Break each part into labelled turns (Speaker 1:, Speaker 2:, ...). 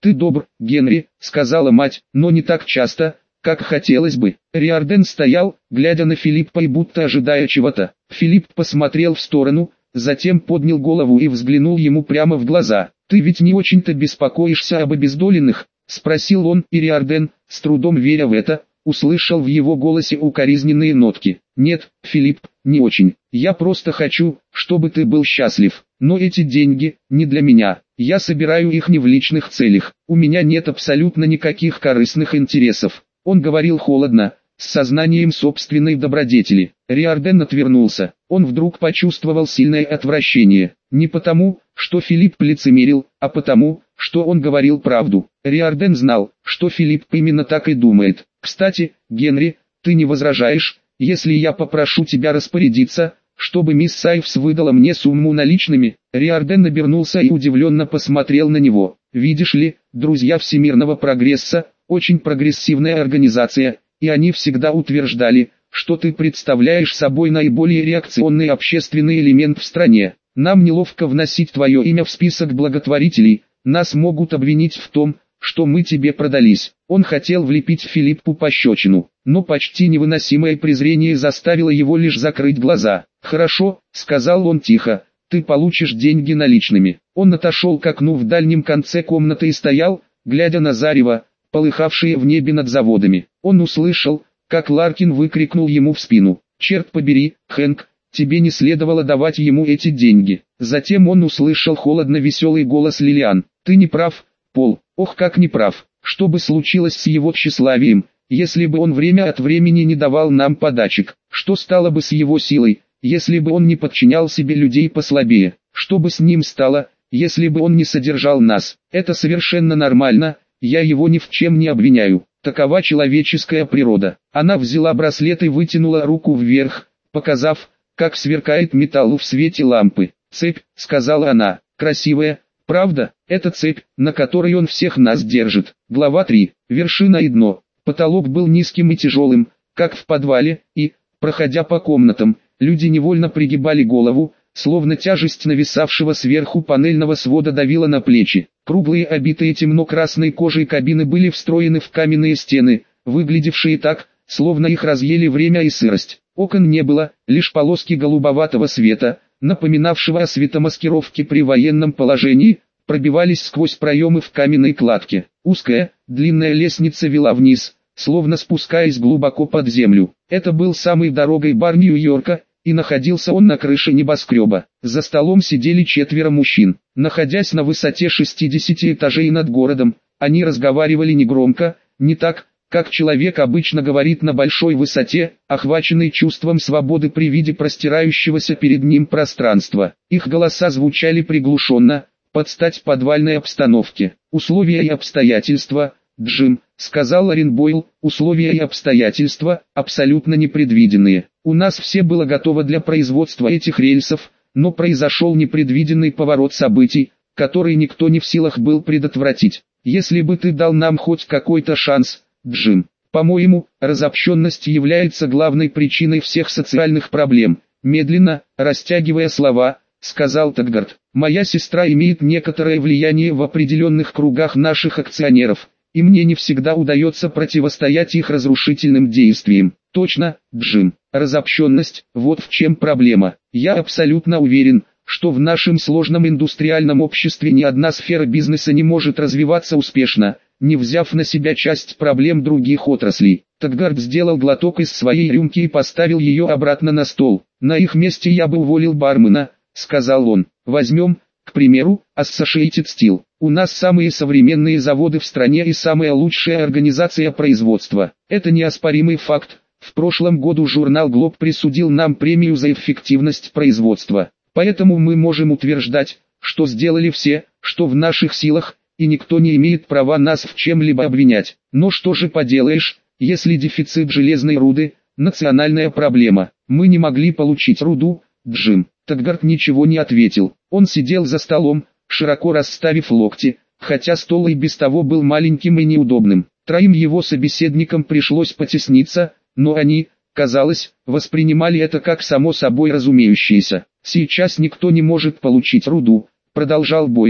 Speaker 1: «Ты добр, Генри», — сказала мать, — «но не так часто, как хотелось бы». Риордан стоял, глядя на Филиппа и будто ожидая чего-то. Филипп посмотрел в сторону, затем поднял голову и взглянул ему прямо в глаза. «Ты ведь не очень-то беспокоишься об обездоленных?» — спросил он, и Риордан, с трудом веря в это, услышал в его голосе укоризненные нотки. «Нет, Филипп, не очень. Я просто хочу, чтобы ты был счастлив. Но эти деньги не для меня. Я собираю их не в личных целях. У меня нет абсолютно никаких корыстных интересов». Он говорил холодно, с сознанием собственной добродетели. Риордан отвернулся. Он вдруг почувствовал сильное отвращение. Не потому, что Филипп лицемерил, а потому, что он говорил правду. Риордан знал, что Филипп именно так и думает. «Кстати, Генри, ты не возражаешь, если я попрошу тебя распорядиться, чтобы мисс Сайвс выдала мне сумму наличными?» Риордан обернулся и удивленно посмотрел на него. «Видишь ли, друзья всемирного прогресса, очень прогрессивная организация, и они всегда утверждали, что ты представляешь собой наиболее реакционный общественный элемент в стране. Нам неловко вносить твое имя в список благотворителей, нас могут обвинить в том, что мы тебе продались». Он хотел влепить Филиппу пощечину, но почти невыносимое презрение заставило его лишь закрыть глаза. «Хорошо», — сказал он тихо, — «ты получишь деньги наличными». Он отошел к окну в дальнем конце комнаты и стоял, глядя на зарево, полыхавшие в небе над заводами. Он услышал, как Ларкин выкрикнул ему в спину: «Черт побери, Хэнк, тебе не следовало давать ему эти деньги». Затем он услышал холодно-веселый голос Лилиан: «Ты не прав, Пол, ох как не прав. Что бы случилось с его тщеславием, если бы он время от времени не давал нам подачек? Что стало бы с его силой, если бы он не подчинял себе людей послабее? Что бы с ним стало, если бы он не содержал нас? Это совершенно нормально, я его ни в чем не обвиняю. Такова человеческая природа». Она взяла браслет и вытянула руку вверх, показав, как сверкает металл в свете лампы. «Цепь», — сказала она, — «красивая, правда? Это цепь, на которой он всех нас держит». Глава 3. Вершина и дно. Потолок был низким и тяжелым, как в подвале, и, проходя по комнатам, люди невольно пригибали голову, словно тяжесть нависавшего сверху панельного свода давила на плечи. Круглые, обитые темно-красной кожей кабины были встроены в каменные стены, выглядевшие так, словно их разъели время и сырость. Окон не было, лишь полоски голубоватого света, напоминавшего о светомаскировке при военном положении, пробивались сквозь проемы в каменной кладке. Узкая, длинная лестница вела вниз, словно спускаясь глубоко под землю. Это был самый дорогой бар Нью-Йорка, и находился он на крыше небоскреба. За столом сидели 4 мужчин. Находясь на высоте 60 этажей над городом, они разговаривали негромко, не так, как человек обычно говорит на большой высоте, охваченный чувством свободы при виде простирающегося перед ним пространства. Их голоса звучали приглушенно, под стать подвальной обстановке. «Условия и обстоятельства, Джим», — сказал Ларин Бойл, — «условия и обстоятельства, абсолютно непредвиденные. У нас все было готово для производства этих рельсов, но произошел непредвиденный поворот событий, который никто не в силах был предотвратить. Если бы ты дал нам хоть какой-то шанс, Джим. По-моему, разобщенность является главной причиной всех социальных проблем». Медленно, растягивая слова, сказал Таггарт: «Моя сестра имеет некоторое влияние в определенных кругах наших акционеров, и мне не всегда удается противостоять их разрушительным действиям». «Точно, Джим, разобщенность, вот в чем проблема. Я абсолютно уверен, что в нашем сложном индустриальном обществе ни одна сфера бизнеса не может развиваться успешно, не взяв на себя часть проблем других отраслей». Таггарт сделал глоток из своей рюмки и поставил ее обратно на стол. «На их месте я бы уволил бармена», — сказал он. «Возьмем, к примеру, Associated Steel. У нас самые современные заводы в стране и самая лучшая организация производства. Это неоспоримый факт. В прошлом году журнал Globe присудил нам премию за эффективность производства. Поэтому мы можем утверждать, что сделали все, что в наших силах, и никто не имеет права нас в чем-либо обвинять. Но что же поделаешь, если дефицит железной руды – национальная проблема? Мы не могли получить руду, Джим». Таггарт ничего не ответил. Он сидел за столом, широко расставив локти, хотя стол и без того был маленьким и неудобным. 3 его собеседникам пришлось потесниться, но они, казалось, воспринимали это как само собой разумеющееся. «Сейчас никто не может получить руду», — продолжал Бойл.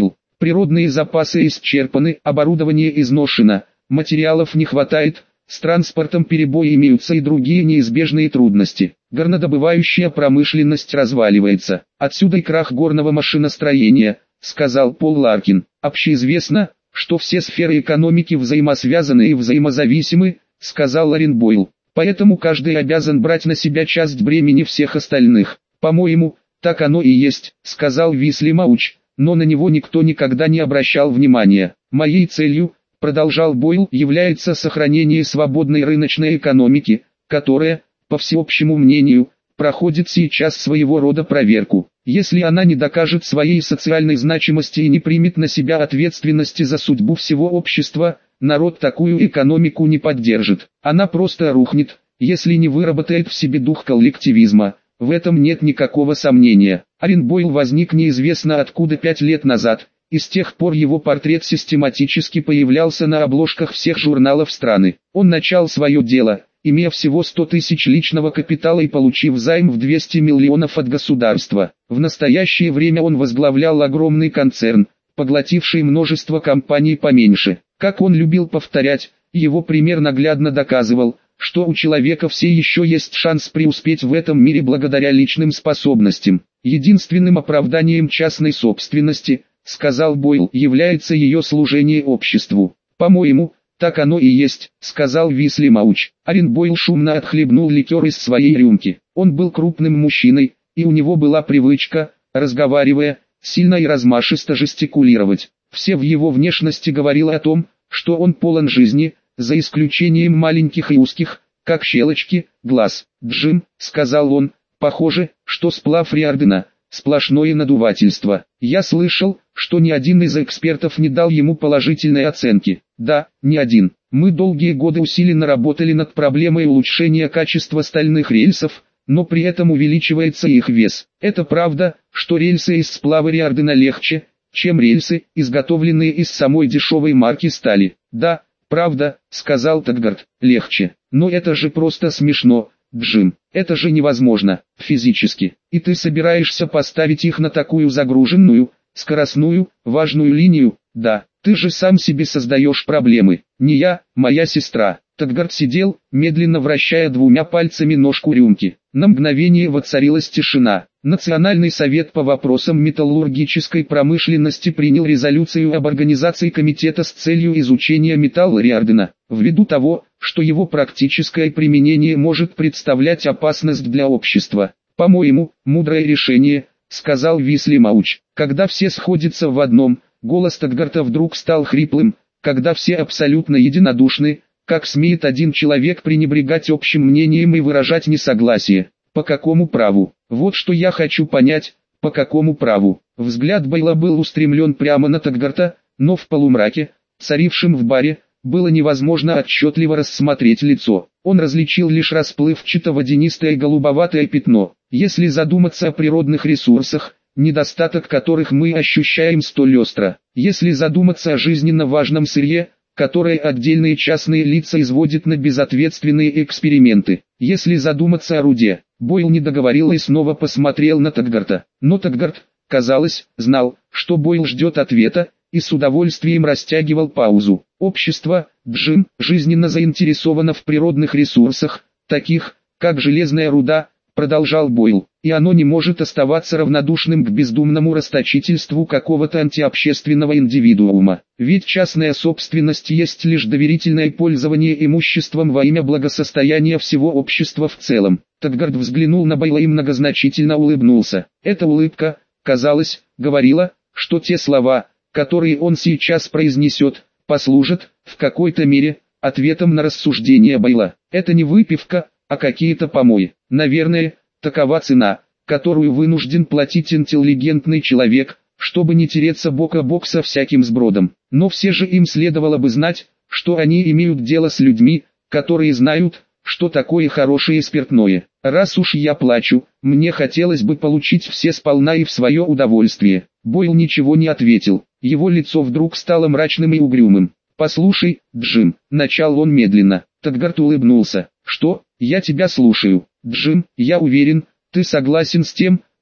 Speaker 1: Природные запасы исчерпаны, оборудование изношено, материалов не хватает, с транспортом перебои имеются и другие неизбежные трудности. Горнодобывающая промышленность разваливается. Отсюда и крах горного машиностроения, сказал Пол Ларкин. Общеизвестно, что все сферы экономики взаимосвязаны и взаимозависимы, сказал Ларин Бойл. Поэтому каждый обязан брать на себя часть бремени всех остальных. По-моему, так оно и есть, сказал Висли Мауч, но на него никто никогда не обращал внимания. Моей целью, продолжал Бойл, является сохранение свободной рыночной экономики, которая, по всеобщему мнению, проходит сейчас своего рода проверку. Если она не докажет своей социальной значимости и не примет на себя ответственности за судьбу всего общества, народ такую экономику не поддержит. Она просто рухнет, если не выработает в себе дух коллективизма. В этом нет никакого сомнения. Ларин Бойл возник неизвестно откуда 5 лет назад, и с тех пор его портрет систематически появлялся на обложках всех журналов страны. Он начал свое дело, имея всего 100 тысяч личного капитала и получив займ в 200 миллионов от государства. В настоящее время он возглавлял огромный концерн, поглотивший множество компаний поменьше. Как он любил повторять, его пример наглядно доказывал, что у человека все еще есть шанс преуспеть в этом мире благодаря личным способностям. Единственным оправданием частной собственности, сказал Бойл, является ее служение обществу. По-моему, так оно и есть, сказал Висли Мауч. Ларин Бойл шумно отхлебнул ликер из своей рюмки. Он был крупным мужчиной, и у него была привычка, разговаривая, сильно и размашисто жестикулировать. Все в его внешности говорило о том, что он полон жизни, за исключением маленьких и узких, как щелочки, глаз. «Джим», — сказал он, — «похоже, что сплав Риордена — сплошное надувательство. Я слышал, что ни один из экспертов не дал ему положительной оценки». «Да, ни один. Мы долгие годы усиленно работали над проблемой улучшения качества стальных рельсов, но при этом увеличивается их вес. Это правда, что рельсы из сплава Риордена легче, чем рельсы, изготовленные из самой дешевой марки стали». «Да, правда», — сказал Тедгард, — «легче. Но это же просто смешно, Джим. Это же невозможно, физически. И ты собираешься поставить их на такую загруженную, скоростную, важную линию? Да, ты же сам себе создаешь проблемы. Не я, моя сестра». Тедгард сидел, медленно вращая двумя пальцами ножку рюмки. На мгновение воцарилась тишина. Национальный совет по вопросам металлургической промышленности принял резолюцию об организации комитета с целью изучения металла Риордена, ввиду того, что его практическое применение может представлять опасность для общества. «По-моему, мудрое решение», — сказал Висли Мауч. Когда все сходятся в одном, голос Тедгарда вдруг стал хриплым, когда все абсолютно единодушны, как смеет один человек пренебрегать общим мнением и выражать несогласие? По какому праву? Вот что я хочу понять, по какому праву? Взгляд Бойла был устремлен прямо на Тедгарда, но в полумраке, царившем в баре, было невозможно отчетливо рассмотреть лицо. Он различил лишь расплывчато-водянистое голубоватое пятно. Если задуматься о природных ресурсах, недостаток которых мы ощущаем столь остро, если задуматься о жизненно важном сырье, которое отдельные частные лица изводят на безответственные эксперименты. Если задуматься о руде, Бойл не договорил и снова посмотрел на Тедгарда. Но Тедгард, казалось, знал, что Бойл ждет ответа, и с удовольствием растягивал паузу. Общество, Джим, жизненно заинтересовано в природных ресурсах, таких, как железная руда, продолжал Бойл, и оно не может оставаться равнодушным к бездумному расточительству какого-то антиобщественного индивидуума. Ведь частная собственность есть лишь доверительное пользование имуществом во имя благосостояния всего общества в целом. Тедгард взглянул на Бойла и многозначительно улыбнулся. Эта улыбка, казалось, говорила, что те слова, которые он сейчас произнесет, послужат, в какой-то мере, ответом на рассуждения Бойла. Это не выпивка, а какие-то помои. Наверное, такова цена, которую вынужден платить интеллигентный человек, чтобы не тереться бок о бок со всяким сбродом. Но все же им следовало бы знать, что они имеют дело с людьми, которые знают, что такое хорошее спиртное. Раз уж я плачу, мне хотелось бы получить все сполна и в свое удовольствие. Бойл ничего не ответил. Его лицо вдруг стало мрачным и угрюмым. «Послушай, Джим», — начал он медленно. Тедгард улыбнулся. «Что? Я тебя слушаю. Джим, я уверен, ты согласен с тем,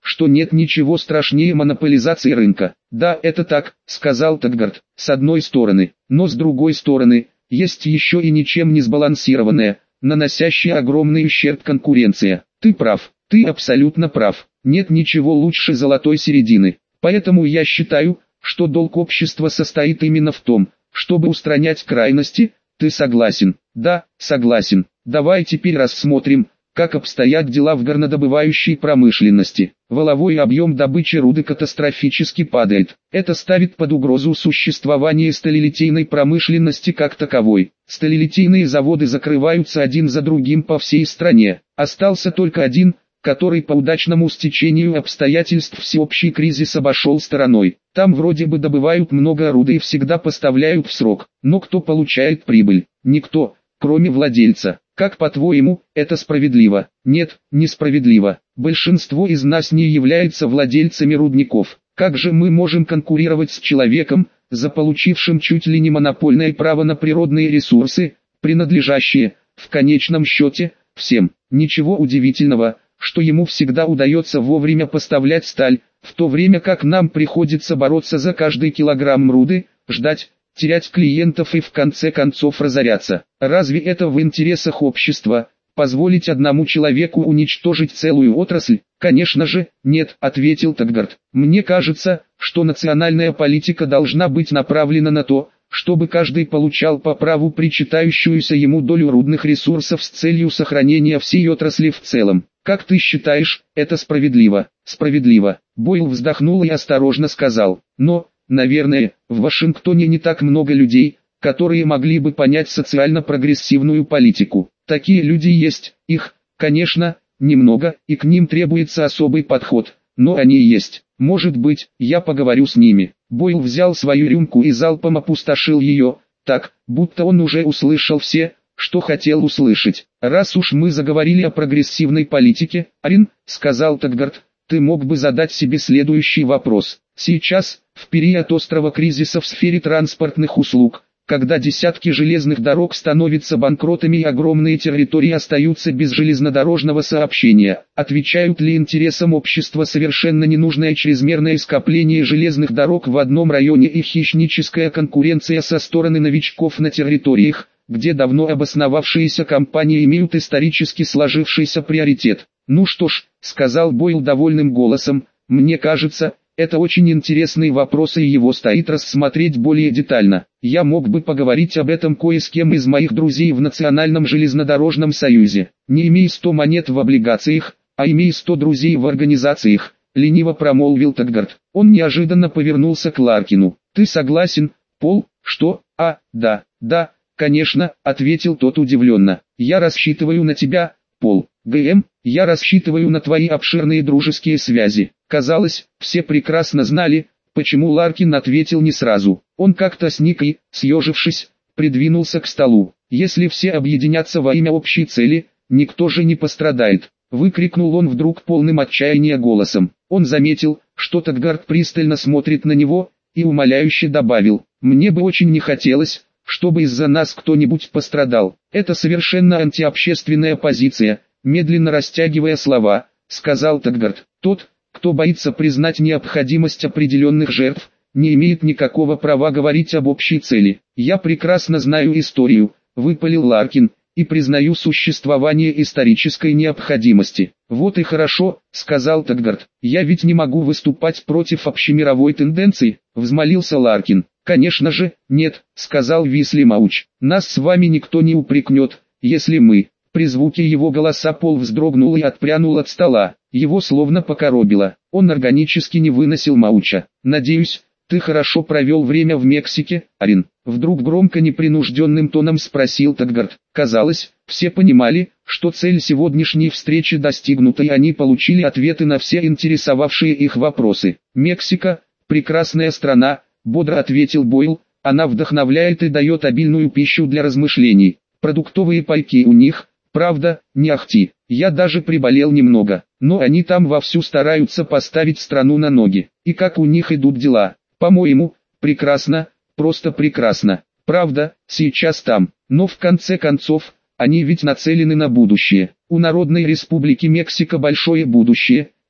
Speaker 1: что нет ничего страшнее монополизации рынка. Да, это так, сказал Таггарт, с одной стороны, но с другой стороны, есть еще и ничем не сбалансированная, наносящая огромный ущерб конкуренция. Ты прав, ты абсолютно прав, нет ничего лучше золотой середины. Поэтому я считаю, что долг общества состоит именно в том, чтобы устранять крайности. Ты согласен? Да, согласен. Давай теперь рассмотрим, как обстоят дела в горнодобывающей промышленности. Валовой объем добычи руды катастрофически падает. Это ставит под угрозу существование сталелитейной промышленности как таковой. Сталелитейные заводы закрываются один за другим по всей стране. Остался только один, который по удачному стечению обстоятельств всеобщий кризис обошел стороной. Там вроде бы добывают много руды и всегда поставляют в срок. Но кто получает прибыль? Никто, кроме владельца. Как по-твоему, это справедливо? Нет, несправедливо. Большинство из нас не является владельцами рудников. Как же мы можем конкурировать с человеком, заполучившим чуть ли не монопольное право на природные ресурсы, принадлежащие, в конечном счете, всем? Ничего удивительного, что ему всегда удается вовремя поставлять сталь, в то время как нам приходится бороться за каждый килограмм руды, ждать, терять клиентов и в конце концов разоряться. Разве это в интересах общества, позволить одному человеку уничтожить целую отрасль? Конечно же, нет, ответил Таггарт. Мне кажется, что национальная политика должна быть направлена на то, чтобы каждый получал по праву причитающуюся ему долю рудных ресурсов с целью сохранения всей отрасли в целом. Как ты считаешь, это справедливо? Справедливо. Бойл вздохнул и осторожно сказал. Но, наверное, в Вашингтоне не так много людей, которые могли бы понять социально-прогрессивную политику. Такие люди есть, их, конечно, немного, и к ним требуется особый подход, но они есть. Может быть, я поговорю с ними. Бойл взял свою рюмку и залпом опустошил ее, так, будто он уже услышал все, что хотел услышать. Раз уж мы заговорили о прогрессивной политике, Арин, сказал Таггарт, ты мог бы задать себе следующий вопрос. Сейчас, в период острого кризиса в сфере транспортных услуг, когда десятки железных дорог становятся банкротами и огромные территории остаются без железнодорожного сообщения, отвечают ли интересам общества совершенно ненужное чрезмерное скопление железных дорог в одном районе и хищническая конкуренция со стороны новичков на территориях, где давно обосновавшиеся компании имеют исторически сложившийся приоритет? Ну что ж, сказал Бойл довольным голосом, мне кажется, это очень интересный вопрос и его стоит рассмотреть более детально. Я мог бы поговорить об этом кое с кем из моих друзей в Национальном железнодорожном союзе. Не имей 100 монет в облигациях, а имей 100 друзей в организациях, лениво промолвил Таггарт. Он неожиданно повернулся к Ларкину. Ты согласен, Пол, что? Да, конечно, ответил тот удивленно. Я рассчитываю на тебя, Пол. ГМ, я рассчитываю на твои обширные дружеские связи. Казалось, все прекрасно знали, почему Ларкин ответил не сразу. Он как-то сник и, съежившись, придвинулся к столу. Если все объединятся во имя общей цели, никто же не пострадает. Выкрикнул он вдруг полным отчаяния голосом. Он заметил, что Таггарт пристально смотрит на него, и умоляюще добавил, мне бы очень не хотелось, чтобы из-за нас кто-нибудь пострадал. Это совершенно антиобщественная позиция. Медленно растягивая слова, сказал Таггарт, тот, кто боится признать необходимость определенных жертв, не имеет никакого права говорить об общей цели. Я прекрасно знаю историю, выпалил Ларкин, и признаю существование исторической необходимости. Вот и хорошо, сказал Таггарт, я ведь не могу выступать против общемировой тенденции, взмолился Ларкин. Конечно же, нет, сказал Висли Мауч, нас с вами никто не упрекнет, если мы... При звуке его голоса Пол вздрогнул и отпрянул от стола. Его словно покоробило. Он органически не выносил Мауча. «Надеюсь, ты хорошо провел время в Мексике, Арин?» Вдруг громко непринужденным тоном спросил Таггарт. Казалось, все понимали, что цель сегодняшней встречи достигнута и они получили ответы на все интересовавшие их вопросы. «Мексика – прекрасная страна», – бодро ответил Бойл. «Она вдохновляет и дает обильную пищу для размышлений. Продуктовые пайки у них – правда, не ахти, я даже приболел немного, но они там вовсю стараются поставить страну на ноги. И как у них идут дела? По-моему, прекрасно, просто прекрасно. Правда, сейчас там, но в конце концов, они ведь нацелены на будущее. У Народной Республики Мексика большое будущее,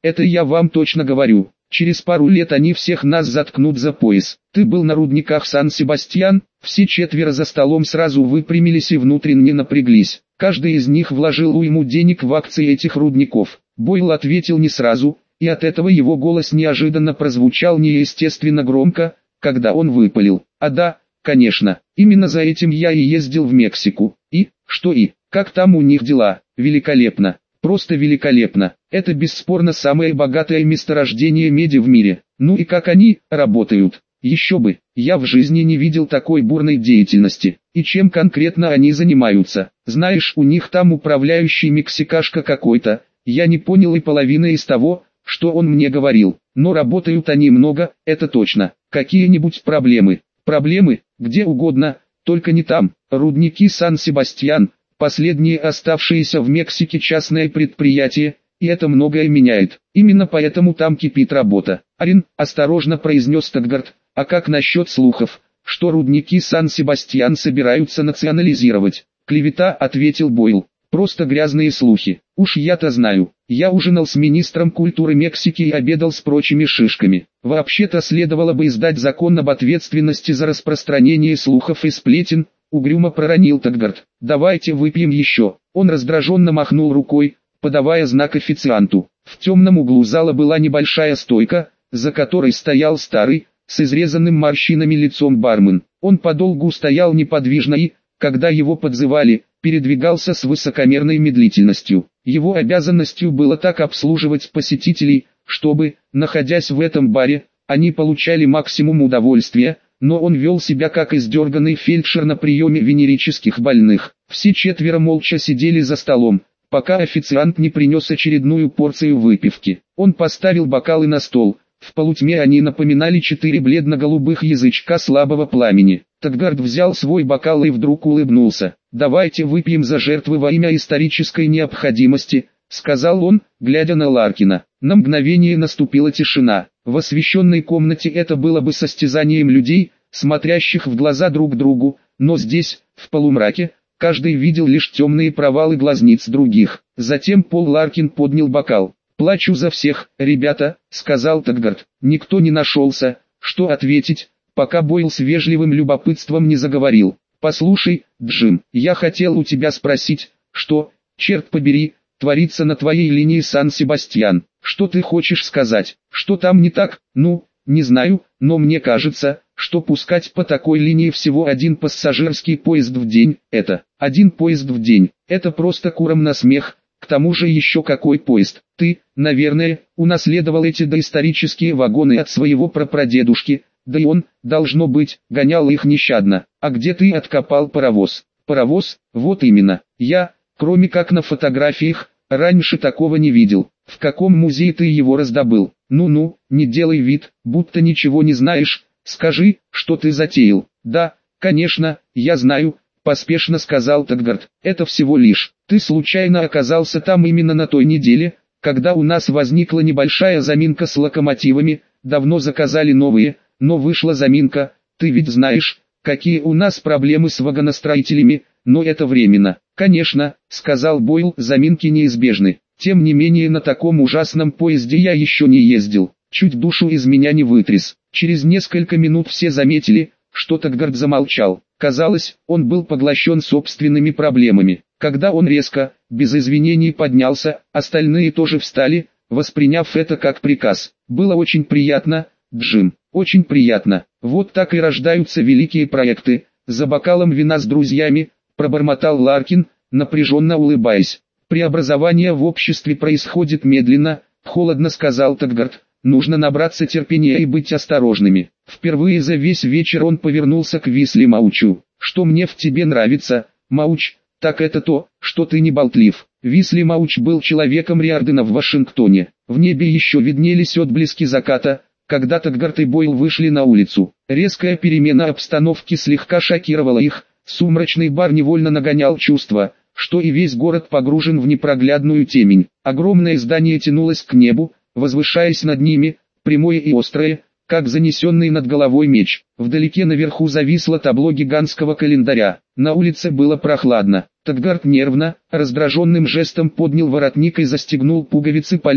Speaker 1: это я вам точно говорю. Через пару лет они всех нас заткнут за пояс. Ты был на рудниках Сан-Себастьян?» Все четверо за столом сразу выпрямились и внутренне напряглись. Каждый из них вложил уйму денег в акции этих рудников. Бойл ответил не сразу, и от этого его голос неожиданно прозвучал неестественно громко, когда он выпалил: «А да, конечно, именно за этим я и ездил в Мексику. И, что и, как там у них дела? Великолепно, просто великолепно. Это бесспорно самое богатое месторождение меди в мире. Ну и как они работают? Еще бы, я в жизни не видел такой бурной деятельности. И чем конкретно они занимаются? Знаешь, у них там управляющий мексикашка какой-то. Я не понял и половины из того, что он мне говорил. Но работают они много, это точно. Какие-нибудь проблемы? Проблемы? Где угодно, только не там. Рудники Сан-Себастьян, последнее оставшееся в Мексике частное предприятие, и это многое меняет. Именно поэтому там кипит работа. «Арин», — осторожно произнес Таггарт, — «а как насчет слухов, что рудники Сан-Себастьян собираются национализировать?» «Клевета», — ответил Бойл. «Просто грязные слухи. Уж я-то знаю. Я ужинал с министром культуры Мексики и обедал с прочими шишками. Вообще-то следовало бы издать закон об ответственности за распространение слухов и сплетен», — угрюмо проронил Таггарт. «Давайте выпьем еще». Он раздраженно махнул рукой, подавая знак официанту. В темном углу зала была небольшая стойка, за которой стоял старый, с изрезанным морщинами лицом бармен. Он подолгу стоял неподвижно и, когда его подзывали, передвигался с высокомерной медлительностью. Его обязанностью было так обслуживать посетителей, чтобы, находясь в этом баре, они получали максимум удовольствия, но он вел себя как издерганный фельдшер на приеме венерических больных. Все четверо молча сидели за столом, пока официант не принес очередную порцию выпивки. Он поставил бокалы на стол. В полутьме они напоминали 4 бледно-голубых язычка слабого пламени. Таггарт взял свой бокал и вдруг улыбнулся. «Давайте выпьем за жертвы во имя исторической необходимости», — сказал он, глядя на Ларкина. На мгновение наступила тишина. В освещенной комнате это было бы состязанием людей, смотрящих в глаза друг другу, но здесь, в полумраке, каждый видел лишь темные провалы глазниц других. Затем Пол Ларкин поднял бокал. «Плачу за всех, ребята», — сказал Таггарт. Никто не нашелся, что ответить, пока Бойл с вежливым любопытством не заговорил. «Послушай, Джим, я хотел у тебя спросить, что, черт побери, творится на твоей линии Сан-Себастьян. Что ты хочешь сказать? Что там не так? Ну, не знаю, но мне кажется, что пускать по такой линии всего один пассажирский поезд в день, это, один поезд в день, это просто курам на смех. К тому же еще какой поезд? Ты, наверное, унаследовал эти доисторические вагоны от своего прапрадедушки, да и он, должно быть, гонял их нещадно. А где ты откопал паровоз?» «Паровоз? Вот именно. Я, кроме как на фотографиях, раньше такого не видел. В каком музее ты его раздобыл? Ну-ну, не делай вид, будто ничего не знаешь, скажи, что ты затеял». «Да, конечно, я знаю», — поспешно сказал Таггарт. «Это всего лишь. Ты случайно оказался там именно на той неделе, когда у нас возникла небольшая заминка с локомотивами, давно заказали новые, но вышла заминка, ты ведь знаешь, какие у нас проблемы с вагоностроителями, но это временно». «Конечно», — сказал Бойл, — «заминки неизбежны. Тем не менее на таком ужасном поезде я еще не ездил, чуть душу из меня не вытряс». Через несколько минут все заметили, что Таггарт замолчал. Казалось, он был поглощен собственными проблемами. Когда он резко, без извинений поднялся, остальные тоже встали, восприняв это как приказ. «Было очень приятно, Джим, очень приятно. Вот так и рождаются великие проекты», — за бокалом вина с друзьями, пробормотал Ларкин, напряженно улыбаясь. «Преобразование в обществе происходит медленно», — холодно сказал Таггарт. «Нужно набраться терпения и быть осторожными». Впервые за весь вечер он повернулся к Висли Маучу. «Что мне в тебе нравится, Мауч, так это то, что ты не болтлив». Висли Мауч был человеком Риардена в Вашингтоне. В небе еще виднелись отблески заката, когда Таггарт и Бойл вышли на улицу. Резкая перемена обстановки слегка шокировала их, сумрачный бар невольно нагонял чувство, что и весь город погружен в непроглядную темень. Огромное здание тянулось к небу, возвышаясь над ними, прямое и острое, как занесенный над головой меч. Вдалеке наверху зависло табло гигантского календаря. На улице было прохладно. Таггарт нервно, раздраженным жестом поднял воротник и застегнул пуговицы пальто.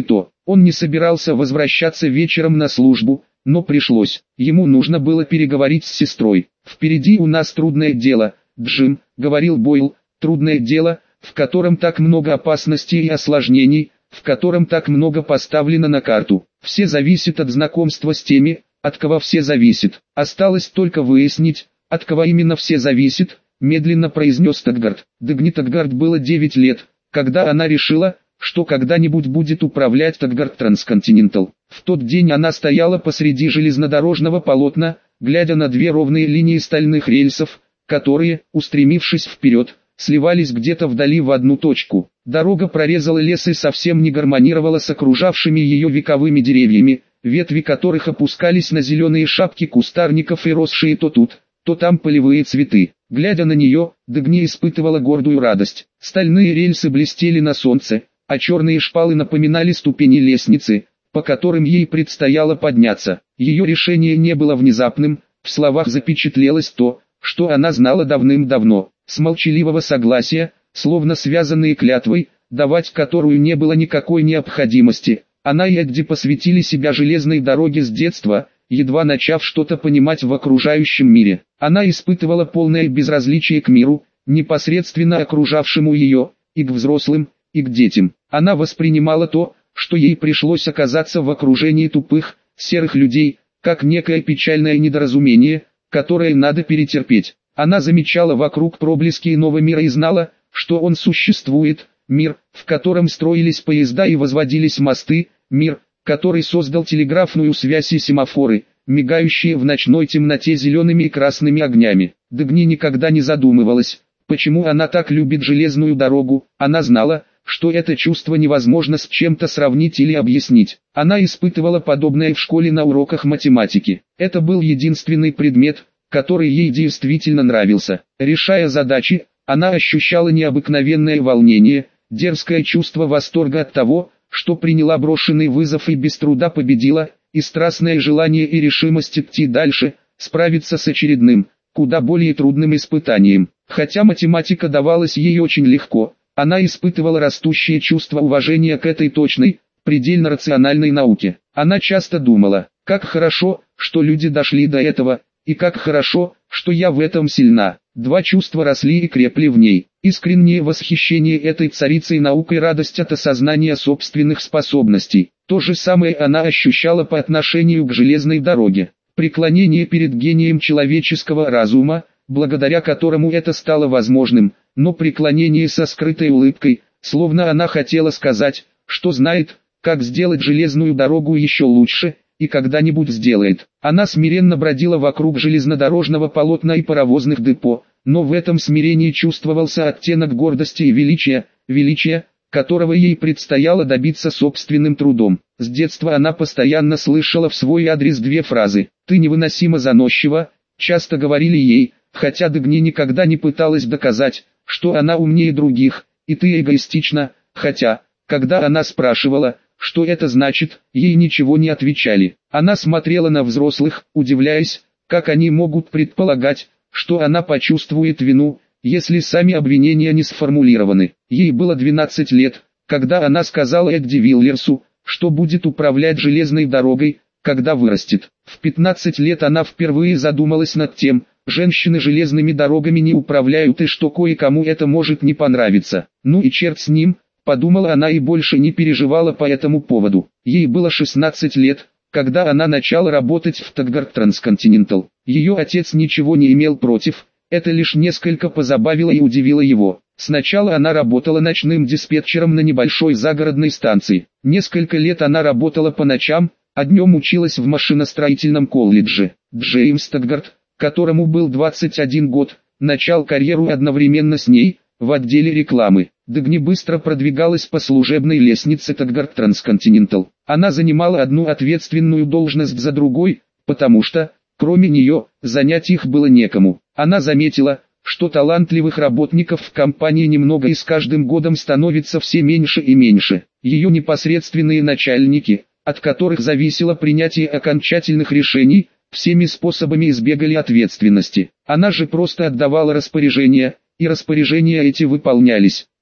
Speaker 1: Он не собирался возвращаться вечером на службу, но пришлось. Ему нужно было переговорить с сестрой. «Впереди у нас трудное дело, Джим», — говорил Бойл, — «трудное дело, в котором так много опасностей и осложнений, в котором так много поставлено на карту. Все зависит от знакомства с теми, от кого все зависит. Осталось только выяснить, от кого именно все зависит», — медленно произнес Таггарт. Дагни Таггарт было 9 лет, когда она решила, что когда-нибудь будет управлять Таггарт Трансконтинентал. В тот день она стояла посреди железнодорожного полотна, глядя на две ровные линии стальных рельсов, которые, устремившись вперед, сливались где-то вдали в одну точку. Дорога прорезала лес и совсем не гармонировала с окружавшими ее вековыми деревьями, ветви которых опускались на зеленые шапки кустарников и росшие то тут, то там полевые цветы. Глядя на нее, Дагни испытывала гордую радость. Стальные рельсы блестели на солнце, а черные шпалы напоминали ступени лестницы, по которым ей предстояло подняться. Ее решение не было внезапным, в словах запечатлелось то, что она знала давным-давно, с молчаливого согласия, словно связанные клятвой, давать которую не было никакой необходимости. Она и Эдди посвятили себя железной дороге с детства, едва начав что-то понимать в окружающем мире. Она испытывала полное безразличие к миру, непосредственно окружавшему ее, и к взрослым, и к детям. Она воспринимала то, что ей пришлось оказаться в окружении тупых, серых людей, как некое печальное недоразумение, которое надо перетерпеть. Она замечала вокруг проблески иного мира и знала, что он существует, мир, в котором строились поезда и возводились мосты, мир, который создал телеграфную связь и семафоры, мигающие в ночной темноте зелеными и красными огнями. Дагни никогда не задумывалась, почему она так любит железную дорогу. Она знала, что это чувство невозможно с чем-то сравнить или объяснить. Она испытывала подобное в школе на уроках математики. Это был единственный предмет, который ей действительно нравился. Решая задачи, она ощущала необыкновенное волнение, дерзкое чувство восторга от того, что приняла брошенный вызов и без труда победила, и страстное желание и решимость идти дальше, справиться с очередным, куда более трудным испытанием. Хотя математика давалась ей очень легко, она испытывала растущее чувство уважения к этой точной, предельно рациональной науке. Она часто думала, как хорошо, что люди дошли до этого, и как хорошо, что я в этом сильна. Два чувства росли и крепли в ней. Искреннее восхищение этой царицей науки и радость от осознания собственных способностей. То же самое она ощущала по отношению к железной дороге. Преклонение перед гением человеческого разума, благодаря которому это стало возможным, но преклонение со скрытой улыбкой, словно она хотела сказать, что знает, как сделать железную дорогу еще лучше, и когда-нибудь сделает. Она смиренно бродила вокруг железнодорожного полотна и паровозных депо, но в этом смирении чувствовался оттенок гордости и величия, которого ей предстояло добиться собственным трудом. С детства она постоянно слышала в свой адрес две фразы: «Ты невыносимо заносчива», часто говорили ей, хотя Дагни никогда не пыталась доказать, что она умнее других, «и ты эгоистична», хотя, когда она спрашивала, что это значит, ей ничего не отвечали. Она смотрела на взрослых, удивляясь, как они могут предполагать, что она почувствует вину, если сами обвинения не сформулированы. Ей было 12 лет, когда она сказала Эдди Виллерсу, что будет управлять железной дорогой, когда вырастет. В 15 лет она впервые задумалась над тем, женщины железными дорогами не управляют и что кое-кому это может не понравиться. Ну и черт с ним, подумала она и больше не переживала по этому поводу. Ей было 16 лет, когда она начала работать в Таггарт Трансконтинентал. Ее отец ничего не имел против, это лишь несколько позабавило и удивило его. Сначала она работала ночным диспетчером на небольшой загородной станции. Несколько лет она работала по ночам, а днем училась в машиностроительном колледже. Джеймс Таггарт, которому был 21 год, начал карьеру одновременно с ней, в отделе рекламы. Дагни быстро продвигалась по служебной лестнице Таггарт Трансконтинентал. Она занимала одну ответственную должность за другой, потому что, кроме нее, занять их было некому. Она заметила, что талантливых работников в компании немного и с каждым годом становится все меньше и меньше. Ее непосредственные начальники, от которых зависело принятие окончательных решений, всеми способами избегали ответственности. Она же просто отдавала распоряжения, и распоряжения эти выполнялись.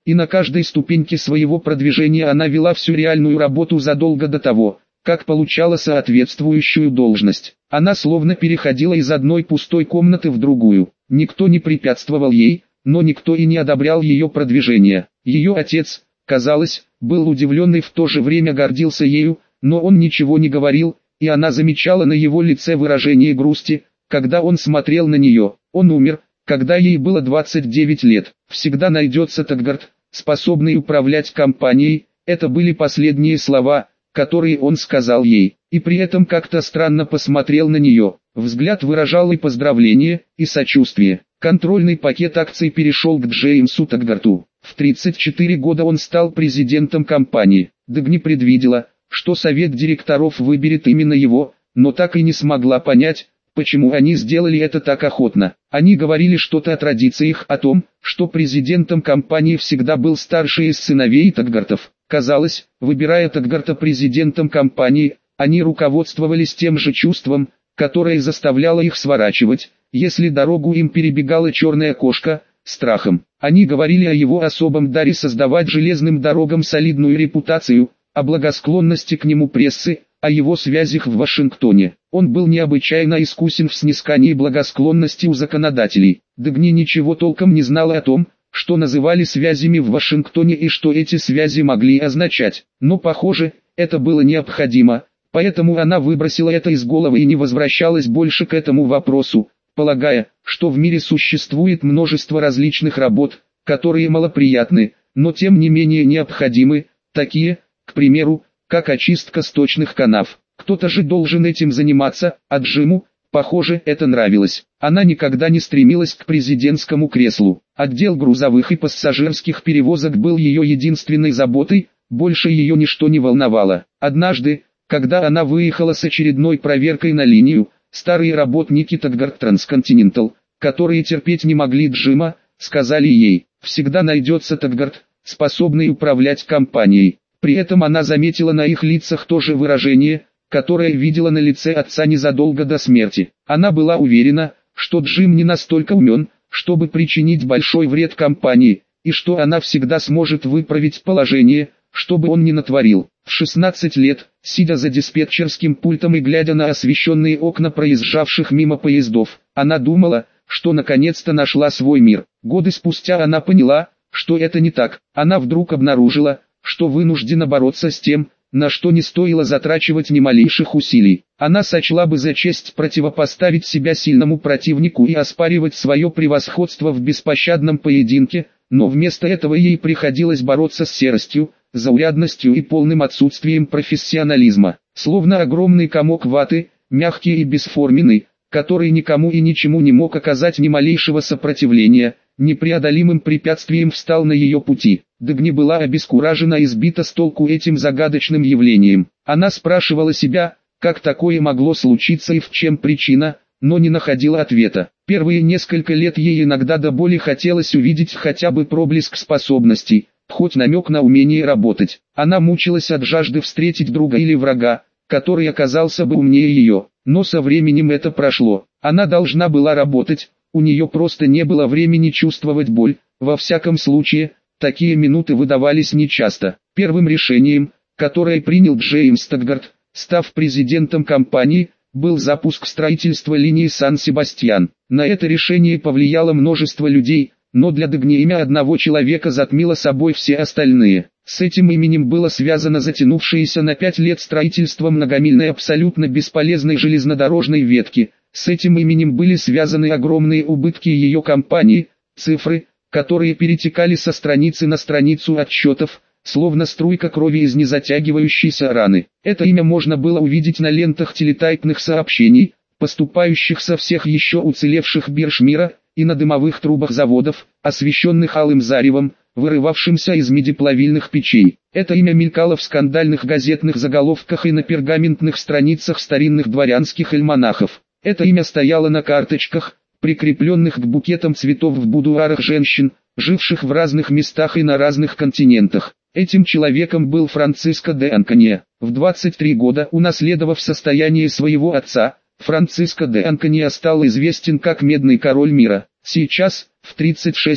Speaker 1: и на каждой ступеньке своего продвижения она вела всю реальную работу задолго до того, как получала соответствующую должность. Она словно переходила из одной пустой комнаты в другую. Никто не препятствовал ей, но никто и не одобрял ее продвижение. Ее отец, казалось, был удивлен и в то же время гордился ею, но он ничего не говорил, и она замечала на его лице выражение грусти, когда он смотрел на нее. Он умер, когда ей было 29 лет. Всегда найдется Таггарт, способный управлять компанией. Это были последние слова, которые он сказал ей, и при этом как-то странно посмотрел на нее. Взгляд выражал и поздравление, и сочувствие. Контрольный пакет акций перешел к Джеймсу Таггарту. В 34 года он стал президентом компании. Дагни предвидела, что совет директоров выберет именно его, но так и не смогла понять, почему они сделали это так охотно. Они говорили что-то о традициях, о том, что президентом компании всегда был старший из сыновей Таггартов. Казалось, выбирая Таггарта президентом компании, они руководствовались тем же чувством, которое заставляло их сворачивать, если дорогу им перебегала черная кошка, страхом. Они говорили о его особом даре создавать железным дорогам солидную репутацию, о благосклонности к нему прессы, о его связях в Вашингтоне. Он был необычайно искусен в снискании благосклонности у законодателей. Дагни ничего толком не знала о том, что называли связями в Вашингтоне и что эти связи могли означать. Но похоже, это было необходимо, поэтому она выбросила это из головы и не возвращалась больше к этому вопросу, полагая, что в мире существует множество различных работ, которые малоприятны, но тем не менее необходимы, такие, к примеру, как очистка сточных канав. Кто-то же должен этим заниматься, а Джиму, похоже, это нравилось. Она никогда не стремилась к президентскому креслу. Отдел грузовых и пассажирских перевозок был ее единственной заботой, больше ее ничто не волновало. Однажды, когда она выехала с очередной проверкой на линию, старые работники Таггарт Трансконтинентал, которые терпеть не могли Джима, сказали ей: «Всегда найдется Таггарт, способный управлять компанией». При этом она заметила на их лицах то же выражение, которое видела на лице отца незадолго до смерти. Она была уверена, что Джим не настолько умен, чтобы причинить большой вред компании, и что она всегда сможет выправить положение, что бы он ни натворил. В 16 лет, сидя за диспетчерским пультом и глядя на освещенные окна проезжавших мимо поездов, она думала, что наконец-то нашла свой мир. Годы спустя она поняла, что это не так. Она вдруг обнаружила, что вынуждена бороться с тем, на что не стоило затрачивать ни малейших усилий. Она сочла бы за честь противопоставить себя сильному противнику и оспаривать свое превосходство в беспощадном поединке, но вместо этого ей приходилось бороться с серостью, заурядностью и полным отсутствием профессионализма. Словно огромный комок ваты, мягкий и бесформенный, который никому и ничему не мог оказать ни малейшего сопротивления, непреодолимым препятствием встал на ее пути. Дагни была обескуражена и сбита с толку этим загадочным явлением. Она спрашивала себя, как такое могло случиться и в чем причина, но не находила ответа. Первые несколько лет ей иногда до боли хотелось увидеть хотя бы проблеск способностей, хоть намек на умение работать. Она мучилась от жажды встретить друга или врага, который оказался бы умнее ее. Но со временем это прошло. Она должна была работать, у нее просто не было времени чувствовать боль. Во всяком случае, такие минуты выдавались нечасто. Первым решением, которое принял Джеймс Таггарт, став президентом компании, был запуск строительства линии Сан-Себастьян. На это решение повлияло множество людей, но для Дагни имя одного человека затмило собой все остальные. С этим именем было связано затянувшееся на 5 лет строительство многомильной абсолютно бесполезной железнодорожной ветки. С этим именем были связаны огромные убытки ее компании, цифры, которые перетекали со страницы на страницу отчетов, словно струйка крови из незатягивающейся раны. Это имя можно было увидеть на лентах телетайпных сообщений, поступающих со всех еще уцелевших бирж мира, и на дымовых трубах заводов, освещенных алым заревом, вырывавшимся из медиплавильных печей. Это имя мелькало в скандальных газетных заголовках и на пергаментных страницах старинных дворянских альманахов. Это имя стояло на карточках, прикрепленных к букетам цветов в будуарах женщин, живших в разных местах и на разных континентах. Этим человеком был Франциско де Анконья. В 23 года, унаследовав состояние своего отца, Франциско де Анконья стал известен как Медный король мира. Сейчас, в 36,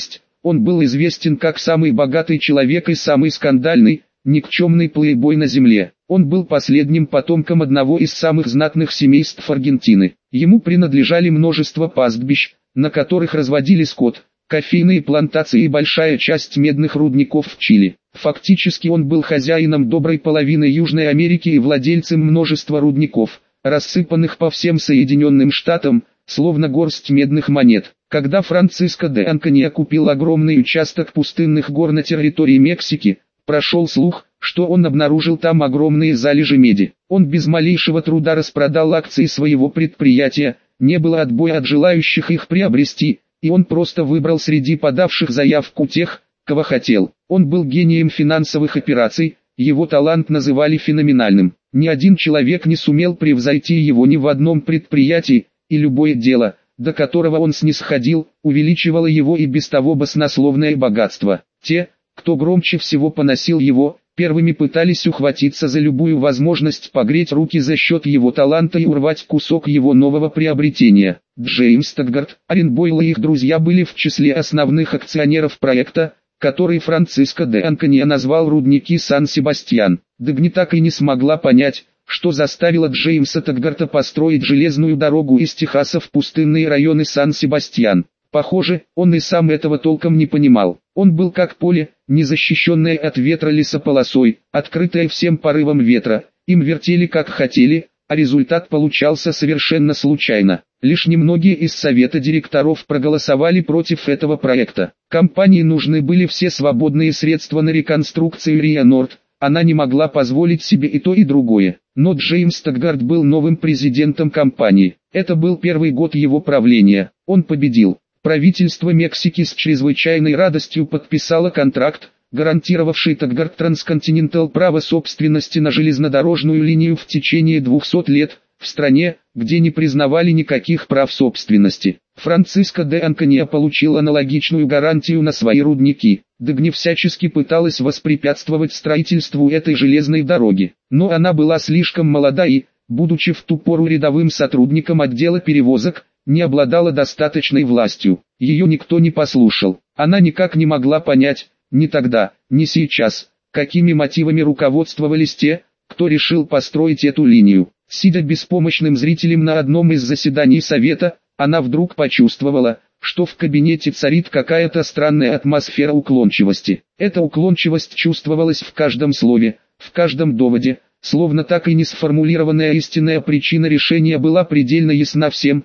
Speaker 1: Он был известен как самый богатый человек и самый скандальный, никчемный плейбой на земле. Он был последним потомком одного из самых знатных семейств Аргентины. Ему принадлежали множество пастбищ, на которых разводили скот, кофейные плантации и большая часть медных рудников в Чили. Фактически он был хозяином доброй половины Южной Америки и владельцем множества рудников, рассыпанных по всем Соединенным Штатам, словно горсть медных монет. Когда Франциско де Анконья купил огромный участок пустынных гор на территории Мексики, прошел слух, что он обнаружил там огромные залежи меди. Он без малейшего труда распродал акции своего предприятия, не было отбоя от желающих их приобрести, и он просто выбрал среди подавших заявку тех, кого хотел. Он был гением финансовых операций, его талант называли феноменальным. Ни один человек не сумел превзойти его ни в одном предприятии, и любое дело, до которого он снисходил, увеличивало его и без того баснословное богатство. Те, кто громче всего поносил его, первыми пытались ухватиться за любую возможность погреть руки за счет его таланта и урвать кусок его нового приобретения. Джеймс Таггарт, Оренбойл и их друзья были в числе основных акционеров проекта, который Франциско де Анконья назвал «Рудники Сан-Себастьян». Дегни так и не смогла понять, что заставило Джеймса Таггарта построить железную дорогу из Техаса в пустынные районы Сан-Себастьян. Похоже, он и сам этого толком не понимал. Он был как поле, незащищенное от ветра лесополосой, открытое всем порывам ветра. Им вертели как хотели, а результат получался совершенно случайно. Лишь немногие из совета директоров проголосовали против этого проекта. Компании нужны были все свободные средства на реконструкцию Риа Норд. Она не могла позволить себе и то и другое. Но Джеймс Таггарт был новым президентом компании. Это был первый год его правления. Он победил. Правительство Мексики с чрезвычайной радостью подписало контракт, гарантировавший Таггарт Трансконтинентал право собственности на железнодорожную линию в течение 200 лет, в стране, где не признавали никаких прав собственности. Франциско де Анконья получил аналогичную гарантию на свои рудники. Дегни всячески пыталась воспрепятствовать строительству этой железной дороги, но она была слишком молода и, будучи в ту пору рядовым сотрудником отдела перевозок, не обладала достаточной властью. Ее никто не послушал. Она никак не могла понять, ни тогда, ни сейчас, какими мотивами руководствовались те, кто решил построить эту линию. Сидя беспомощным зрителем на одном из заседаний совета, она вдруг почувствовала, что в кабинете царит какая-то странная атмосфера уклончивости. Эта уклончивость чувствовалась в каждом слове, в каждом доводе, словно так и не сформулированная истинная причина решения была предельно ясна всем,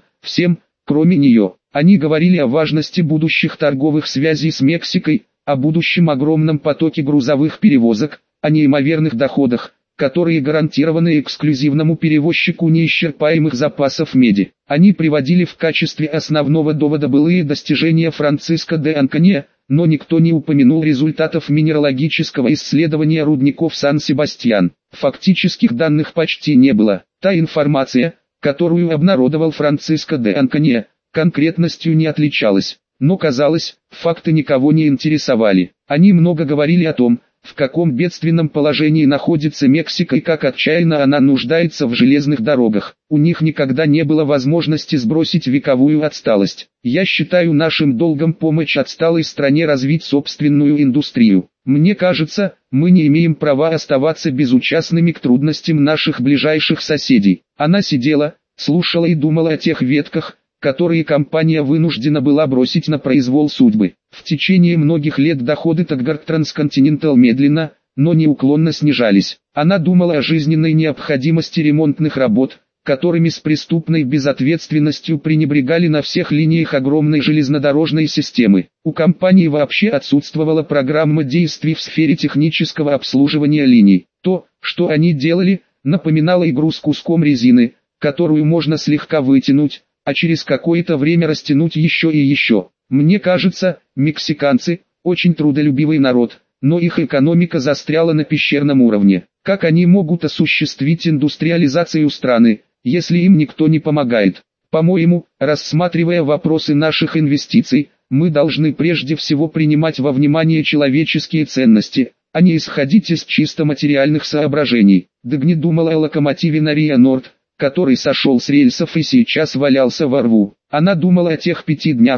Speaker 1: кроме нее. Они говорили о важности будущих торговых связей с Мексикой, о будущем огромном потоке грузовых перевозок, о неимоверных доходах, которые гарантированы эксклюзивному перевозчику неисчерпаемых запасов меди. Они приводили в качестве основного довода былые достижения Франциско де Анконья, но никто не упомянул результатов минералогического исследования рудников Сан-Себастьян. Фактических данных почти не было. Та информация, которую обнародовал Франциско де Анконья, конкретностью не отличалась. Но казалось, факты никого не интересовали. Они много говорили о том, в каком бедственном положении находится Мексика и как отчаянно она нуждается в железных дорогах. У них никогда не было возможности сбросить вековую отсталость. Я считаю нашим долгом помочь отсталой стране развить собственную индустрию. Мне кажется, мы не имеем права оставаться безучастными к трудностям наших ближайших соседей. Она сидела, слушала и думала о тех ветках, которые компания вынуждена была бросить на произвол судьбы. В течение многих лет доходы Таггарт Трансконтинентал медленно, но неуклонно снижались. Она думала о жизненной необходимости ремонтных работ, которыми с преступной безответственностью пренебрегали на всех линиях огромной железнодорожной системы. У компании вообще отсутствовала программа действий в сфере технического обслуживания линий. То, что они делали, напоминало игру с куском резины, которую можно слегка вытянуть, а через какое-то время растянуть еще и еще. Мне кажется, мексиканцы – очень трудолюбивый народ, но их экономика застряла на пещерном уровне. Как они могут осуществить индустриализацию страны, если им никто не помогает? По-моему, рассматривая вопросы наших инвестиций, мы должны прежде всего принимать во внимание человеческие ценности, а не исходить из чисто материальных соображений. Дегни думала о локомотиве на Риа Норд, который сошел с рельсов и сейчас валялся во рву. Она думала о тех 5 днях,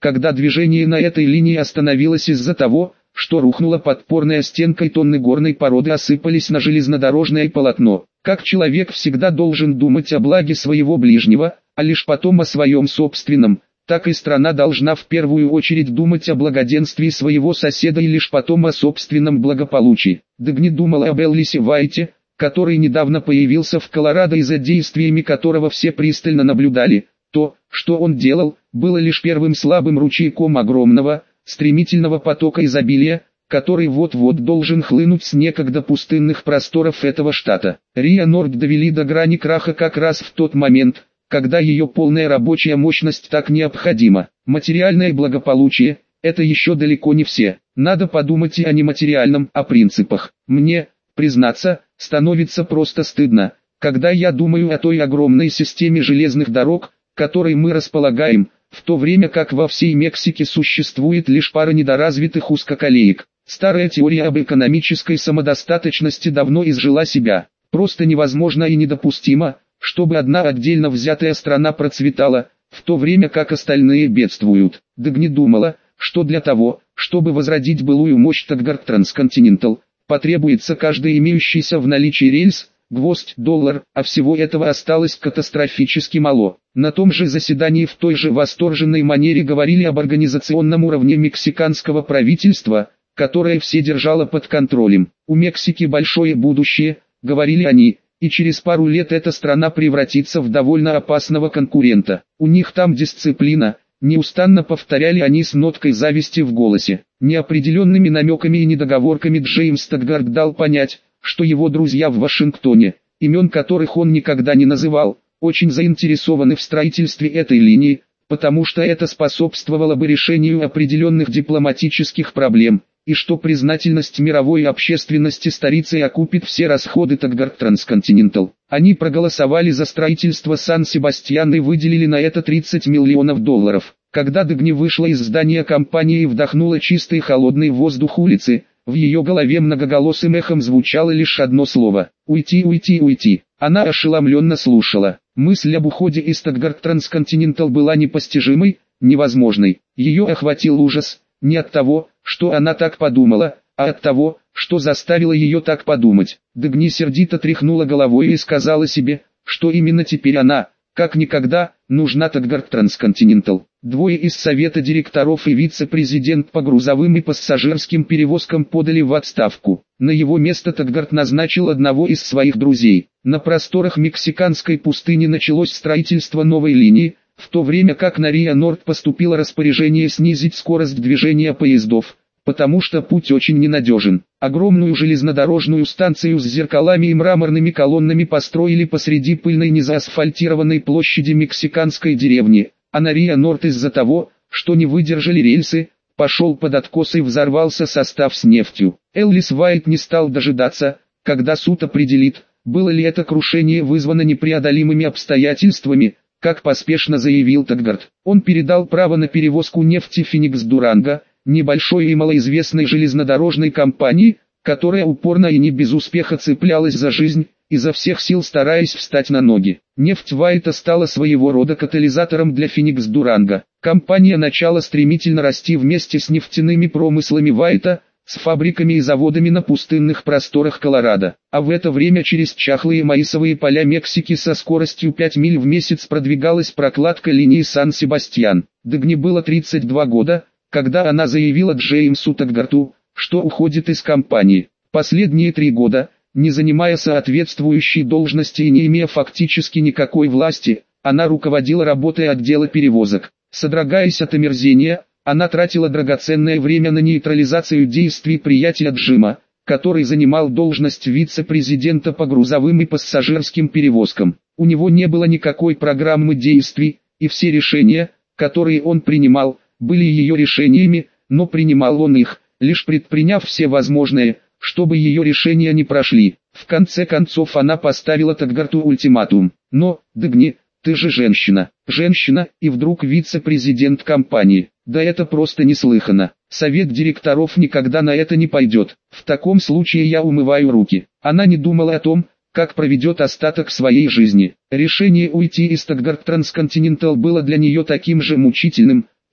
Speaker 1: когда движение на этой линии остановилось из-за того, что рухнула подпорная стенка и тонны горной породы осыпались на железнодорожное полотно. Как человек всегда должен думать о благе своего ближнего, а лишь потом о своем собственном, так и страна должна в первую очередь думать о благоденствии своего соседа и лишь потом о собственном благополучии. Дэгни думала об Элвисе Уайте, который недавно появился в Колорадо и за действиями которого все пристально наблюдали. То, что он делал, было лишь первым слабым ручейком огромного, стремительного потока изобилия, который вот-вот должен хлынуть с некогда пустынных просторов этого штата. Риа Норд довели до грани краха как раз в тот момент, когда ее полная рабочая мощность так необходима. Материальное благополучие – это еще далеко не все. Надо подумать и о нематериальном, о принципах. Мне, признаться, становится просто стыдно, когда я думаю о той огромной системе железных дорог, которой мы располагаем, в то время как во всей Мексике существует лишь пара недоразвитых узкоколеек. Старая теория об экономической самодостаточности давно изжила себя. Просто невозможно и недопустимо, чтобы одна отдельно взятая страна процветала, в то время как остальные бедствуют. Дэгни думала, что для того, чтобы возродить былую мощь Таггарт Трансконтинентал, потребуется каждый имеющийся в наличии рельс, гвоздь, доллар, а всего этого осталось катастрофически мало. На том же заседании в той же восторженной манере говорили об организационном уровне мексиканского правительства, которое все держало под контролем. У Мексики большое будущее, говорили они, и через пару лет эта страна превратится в довольно опасного конкурента. У них там дисциплина, неустанно повторяли они с ноткой зависти в голосе. Неопределенными намеками и недоговорками Джеймс Таггарт дал понять, что его друзья в Вашингтоне, имен которых он никогда не называл, очень заинтересованы в строительстве этой линии, потому что это способствовало бы решению определенных дипломатических проблем, и что признательность мировой общественности старицей окупит все расходы Таггарт Трансконтинентал. Они проголосовали за строительство Сан-Себастьяна и выделили на это $30 миллионов. Когда Дэгни вышла из здания компании и вдохнула чистый холодный воздух улицы, в ее голове многоголосым эхом звучало лишь одно слово – «Уйти, уйти, уйти». Она ошеломленно слушала. Мысль об уходе из Таггарт Трансконтинентал была непостижимой, невозможной. Ее охватил ужас, не от того, что она так подумала, а от того, что заставило ее так подумать. Дэгни сердито тряхнула головой и сказала себе, что именно теперь она, как никогда, нужна Таггарт Трансконтинентал. Двое из совета директоров и вице-президент по грузовым и пассажирским перевозкам подали в отставку. На его место Таггарт назначил одного из своих друзей. На просторах мексиканской пустыни началось строительство новой линии, в то время как на Риа Норд поступило распоряжение снизить скорость движения поездов, потому что путь очень ненадежен. Огромную железнодорожную станцию с зеркалами и мраморными колоннами построили посреди пыльной незаасфальтированной площади мексиканской деревни, а на Риа Норд из-за того, что не выдержали рельсы, пошел под откос и взорвался состав с нефтью. Элвис Уайт не стал дожидаться, когда суд определит, было ли это крушение вызвано непреодолимыми обстоятельствами, как поспешно заявил Таггарт. Он передал право на перевозку нефти Феникс-Дуранго, небольшой и малоизвестной железнодорожной компании, которая упорно и не без успеха цеплялась за жизнь, изо всех сил стараясь встать на ноги. Нефть Уайта стала своего рода катализатором для Феникс-Дуранго. Компания начала стремительно расти вместе с нефтяными промыслами Уайта, с фабриками и заводами на пустынных просторах Колорадо. А в это время через чахлые маисовые поля Мексики со скоростью 5 миль в месяц продвигалась прокладка линии Сан-Себастьян. Дэгни было 32 года, когда она заявила Джеймсу Таггарту, что уходит из компании. Последние 3 года, не занимая соответствующей должности и не имея фактически никакой власти, она руководила работой отдела перевозок. Содрогаясь от омерзения, она тратила драгоценное время на нейтрализацию действий приятеля Джима, который занимал должность вице-президента по грузовым и пассажирским перевозкам. У него не было никакой программы действий, и все решения, которые он принимал, были ее решениями, но принимал он их, лишь предприняв все возможное, чтобы ее решения не прошли. В конце концов она поставила Таггарту ультиматум. Но, Дэгни, ты же женщина. Женщина и вдруг вице-президент компании. Да это просто неслыханно. Совет директоров никогда на это не пойдет. В таком случае я умываю руки. Она не думала о том, как проведет остаток своей жизни. Решение уйти из Таггарт Трансконтинентал было для нее таким же мучительным,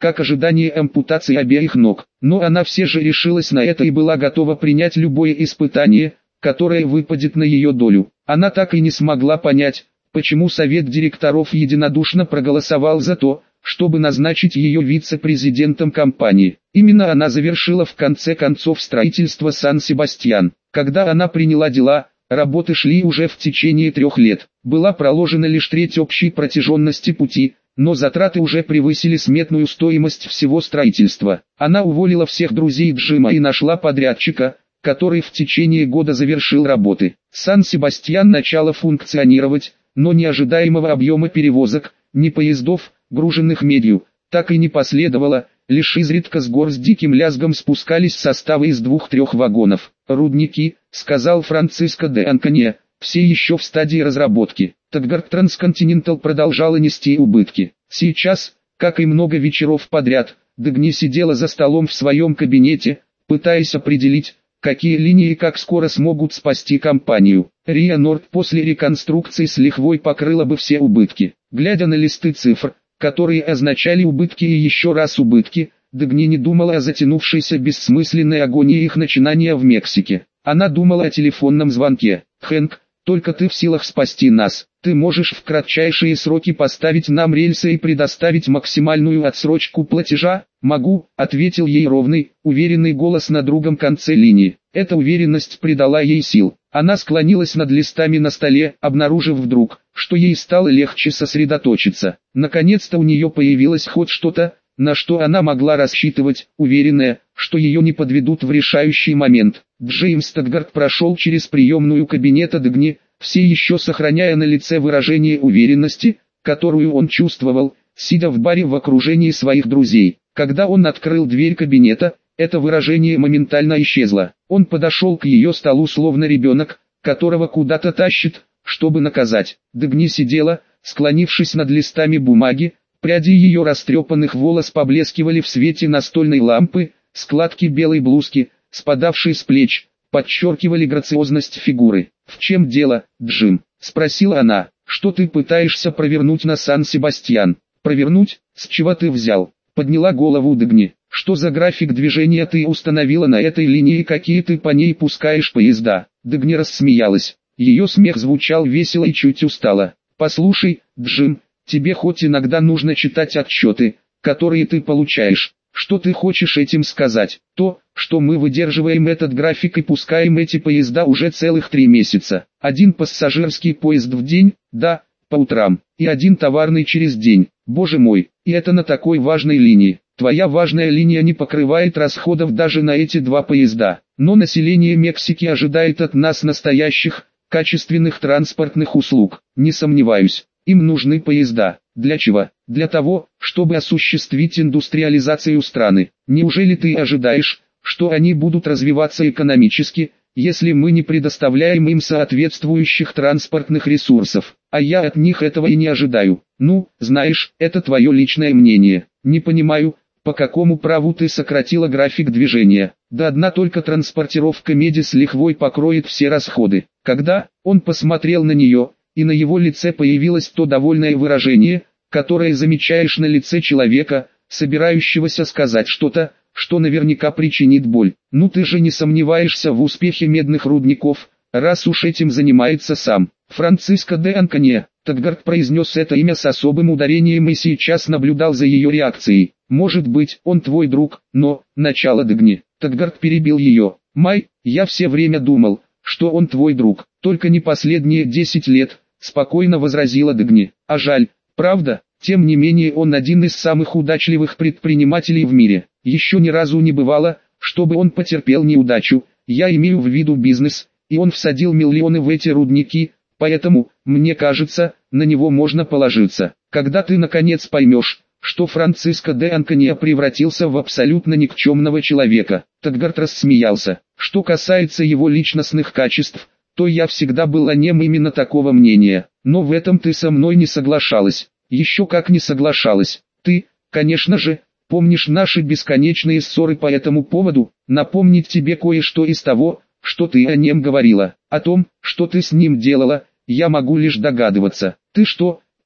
Speaker 1: как ожидание ампутации обеих ног. Но она все же решилась на это и была готова принять любое испытание, которое выпадет на ее долю. Она так и не смогла понять, почему совет директоров единодушно проголосовал за то, чтобы назначить ее вице-президентом компании. Именно она завершила в конце концов строительство Сан-Себастьян. Когда она приняла дела, работы шли уже в течение 3 лет. Была проложена лишь треть общей протяженности пути, но затраты уже превысили сметную стоимость всего строительства. Она уволила всех друзей Джима и нашла подрядчика, который в течение года завершил работы. Сан-Себастьян начала функционировать, но ни ожидаемого объема перевозок, ни поездов, груженных медью, так и не последовало, лишь изредка с гор с диким лязгом спускались составы из 2-3 вагонов. «Рудники», — сказал Франциско де Анконья, — «все еще в стадии разработки». Таггарт Трансконтинентал продолжала нести убытки. Сейчас, как и много вечеров подряд, Дагни сидела за столом в своем кабинете, пытаясь определить, какие линии и как скоро смогут спасти компанию. Риа Норд после реконструкции с лихвой покрыла бы все убытки. Глядя на листы цифр, которые означали убытки и еще раз убытки, Дагни не думала о затянувшейся бессмысленной агонии их начинания в Мексике. Она думала о телефонном звонке. «Хэнк, только ты в силах спасти нас. Ты можешь в кратчайшие сроки поставить нам рельсы и предоставить максимальную отсрочку платежа?» «Могу», — ответил ей ровный, уверенный голос на другом конце линии. Эта уверенность придала ей сил. Она склонилась над листами на столе, обнаружив вдруг, что ей стало легче сосредоточиться. Наконец-то у нее появилось хоть что-то, на что она могла рассчитывать, уверенная, что ее не подведут в решающий момент. Джеймс Таггарт прошел через приемную кабинета Дагни, все еще сохраняя на лице выражение уверенности, которую он чувствовал, сидя в баре в окружении своих друзей. Когда он открыл дверь кабинета, это выражение моментально исчезло. Он подошел к ее столу словно ребенок, которого куда-то тащит, чтобы наказать. Дагни сидела, склонившись над листами бумаги, пряди ее растрепанных волос поблескивали в свете настольной лампы, складки белой блузки, спадавшей с плеч, подчеркивали грациозность фигуры. «В чем дело, Джим?» — спросила она. «Что ты пытаешься провернуть на Сан-Себастьян?» «Провернуть? С чего ты взял?» — подняла голову Дагни. «Что за график движения ты установила на этой линии и какие ты по ней пускаешь поезда?» Дагни рассмеялась. Ее смех звучал весело и чуть устало. «Послушай, Джим, тебе хоть иногда нужно читать отчеты, которые ты получаешь. Что ты хочешь этим сказать? То, что мы выдерживаем этот график и пускаем эти поезда уже целых 3 месяца. 1 пассажирский поезд в день, да, по утрам, и 1 товарный через день. Боже мой, и это на такой важной линии. Твоя важная линия не покрывает расходов даже на эти 2 поезда. Но население Мексики ожидает от нас настоящих, качественных транспортных услуг. Не сомневаюсь, им нужны поезда. Для чего? Для того, чтобы осуществить индустриализацию страны. Неужели ты ожидаешь, что они будут развиваться экономически, если мы не предоставляем им соответствующих транспортных ресурсов? А я от них этого и не ожидаю. Ну, знаешь, это твое личное мнение. Не понимаю, по какому праву ты сократила график движения. Да одна только транспортировка меди с лихвой покроет все расходы. Когда он посмотрел на нее, и на его лице появилось то довольное выражение, которое замечаешь на лице человека, собирающегося сказать что-то, что наверняка причинит боль. «Ну ты же не сомневаешься в успехе медных рудников, раз уж этим занимается сам Франциско де Анконья». Таггарт произнес это имя с особым ударением и сейчас наблюдал за ее реакцией. «Может быть, он твой друг, но...» Начало Дагни. Таггарт перебил ее. «Май, я все время думал, что он твой друг, только не последние 10 лет», спокойно возразила Дагни. «А жаль, правда? Тем не менее он один из самых удачливых предпринимателей в мире. Еще ни разу не бывало, чтобы он потерпел неудачу. Я имею в виду бизнес, и он всадил миллионы в эти рудники, поэтому, мне кажется, на него можно положиться. Когда ты наконец поймешь, что Франциско де Анконья превратился в абсолютно никчемного человека». Таггарт рассмеялся. «Что касается его личностных качеств, то я всегда был о нем именно такого мнения. Но в этом ты со мной не соглашалась». «Еще как не соглашалась. Ты, конечно же, помнишь наши бесконечные ссоры по этому поводу. Напомнить тебе кое-что из того, что ты о нем говорила. О том, что ты с ним делала, я могу лишь догадываться. Ты что,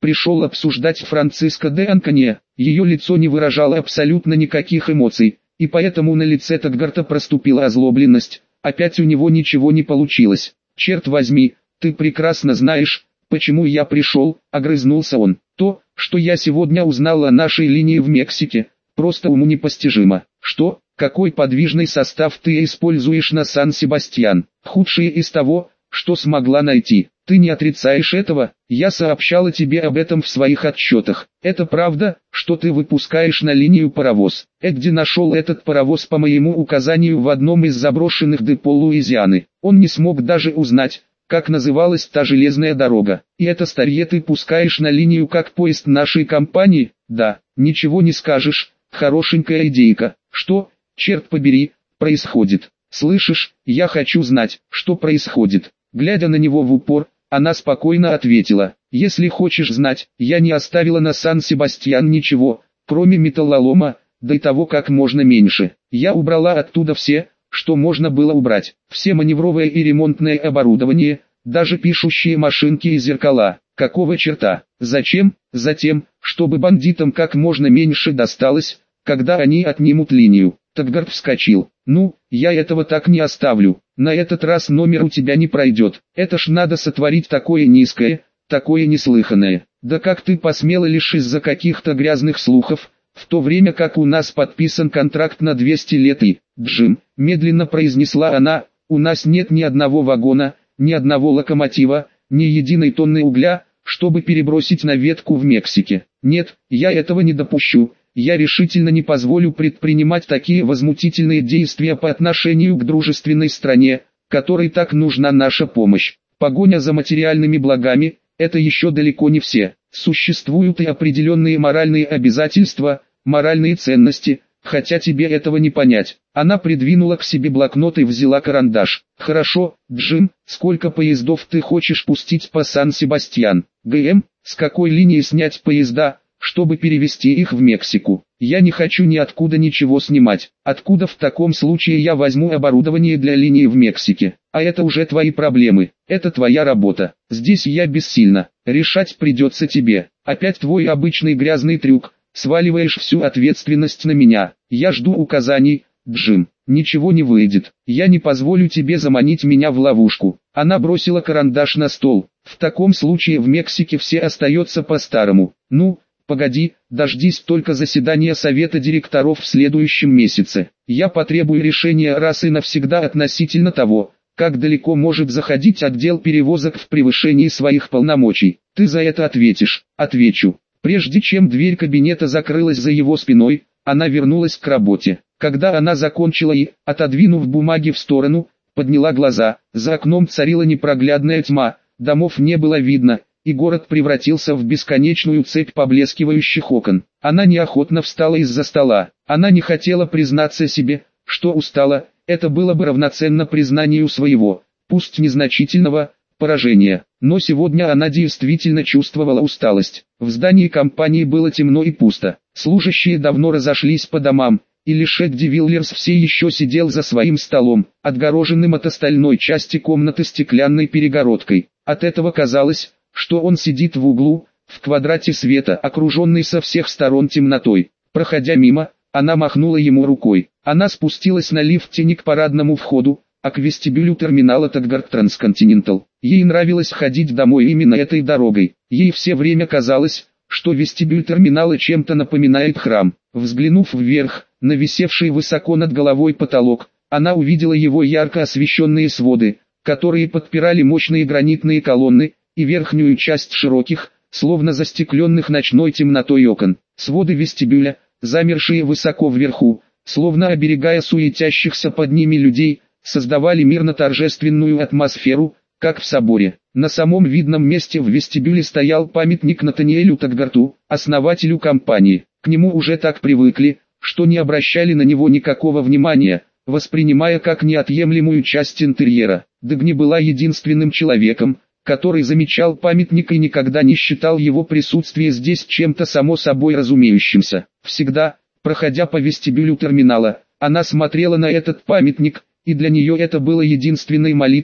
Speaker 1: пришел обсуждать Франциско де Анконе. Ее лицо не выражало абсолютно никаких эмоций, и поэтому на лице Таггарта проступила озлобленность. Опять у него ничего не получилось. «Черт возьми, ты прекрасно знаешь, почему я пришел», — огрызнулся он. «То, что я сегодня узнал о нашей линии в Мексике, просто уму непостижимо. Что, какой подвижный состав ты используешь на Сан-Себастьян? Худшее из того, что смогла найти. Ты не отрицаешь этого, я сообщала тебе об этом в своих отчетах. Это правда, что ты выпускаешь на линию паровоз. Эдди нашел этот паровоз по моему указанию в одном из заброшенных депо Луизианы. Он не смог даже узнать, как называлась та железная дорога. И это старье ты пускаешь на линию как поезд нашей компании? Да, ничего не скажешь, хорошенькая идейка. Что, черт побери, происходит? Слышишь, я хочу знать, что происходит. Глядя на него в упор, она спокойно ответила: «Если хочешь знать, я не оставила на Сан-Себастьян ничего, кроме металлолома, да и того как можно меньше. Я убрала оттуда все, что можно было убрать, все маневровое и ремонтное оборудование, даже пишущие машинки и зеркала. Какого черта? Зачем? Затем, чтобы бандитам как можно меньше досталось, когда они отнимут линию». Таггарт вскочил. «Ну, я этого так не оставлю. На этот раз номер у тебя не пройдет. Это ж надо сотворить такое низкое, такое неслыханное. Да как ты посмела лишь из-за каких-то грязных слухов, в то время как у нас подписан контракт на 200 лет и, Джим», медленно произнесла она, «у нас нет ни одного вагона, ни одного локомотива, ни единой тонны угля, чтобы перебросить на ветку в Мексике. Нет, я этого не допущу. Я решительно не позволю предпринимать такие возмутительные действия по отношению к дружественной стране, которой так нужна наша помощь. Погоня за материальными благами – это еще далеко не все. Существуют и определенные моральные обязательства, моральные ценности, хотя тебе этого не понять». Она придвинула к себе блокнот и взяла карандаш. «Хорошо, Джим, сколько поездов ты хочешь пустить по Сан-Себастьян? ГМ, с какой линии снять поезда, чтобы перевести их в Мексику? Я не хочу ниоткуда ничего снимать. Откуда в таком случае я возьму оборудование для линии в Мексике? А это уже твои проблемы. Это твоя работа. Здесь я бессильна. Решать придется тебе. Опять твой обычный грязный трюк. Сваливаешь всю ответственность на меня. Я жду указаний, Джим. Ничего не выйдет. Я не позволю тебе заманить меня в ловушку». Она бросила карандаш на стол. «В таком случае в Мексике все остается по-старому. Ну, погоди, дождись только заседания совета директоров в следующем месяце. Я потребую решения раз и навсегда относительно того, как далеко может заходить отдел перевозок в превышении своих полномочий. Ты за это ответишь». «Отвечу». Прежде чем дверь кабинета закрылась за его спиной, она вернулась к работе. Когда она закончила и, отодвинув бумаги в сторону, подняла глаза, за окном царила непроглядная тьма, домов не было видно, и город превратился в бесконечную цепь поблескивающих окон. Она неохотно встала из-за стола. Она не хотела признаться себе, что устала, это было бы равноценно признанию своего, пусть незначительного, поражения. Но сегодня она действительно чувствовала усталость. В здании компании было темно и пусто. Служащие давно разошлись по домам, и лишь Эдди Виллерс все еще сидел за своим столом, отгороженным от остальной части комнаты стеклянной перегородкой. От этого казалось, что он сидит в углу, в квадрате света, окруженный со всех сторон темнотой. Проходя мимо, она махнула ему рукой. Она спустилась на лифте не к парадному входу, а к вестибюлю терминала Таггарт Трансконтинентал. Ей нравилось ходить домой именно этой дорогой. Ей все время казалось, что вестибюль терминала чем-то напоминает храм. Взглянув вверх, на висевший высоко над головой потолок, она увидела его ярко освещенные своды, которые подпирали мощные гранитные колонны, и верхнюю часть широких, словно застекленных ночной темнотой окон. Своды вестибюля, замершие высоко вверху, словно оберегая суетящихся под ними людей, создавали мирно-торжественную атмосферу, как в соборе. На самом видном месте в вестибюле стоял памятник Натаниэлю Таггарту, основателю компании. К нему уже так привыкли, что не обращали на него никакого внимания, воспринимая как неотъемлемую часть интерьера. Дагни была единственным человеком, который замечал памятник и никогда не считал его присутствие здесь чем-то само собой разумеющимся. Всегда, проходя по вестибюлю терминала, она смотрела на этот памятник, и для нее это было единственной молитвой,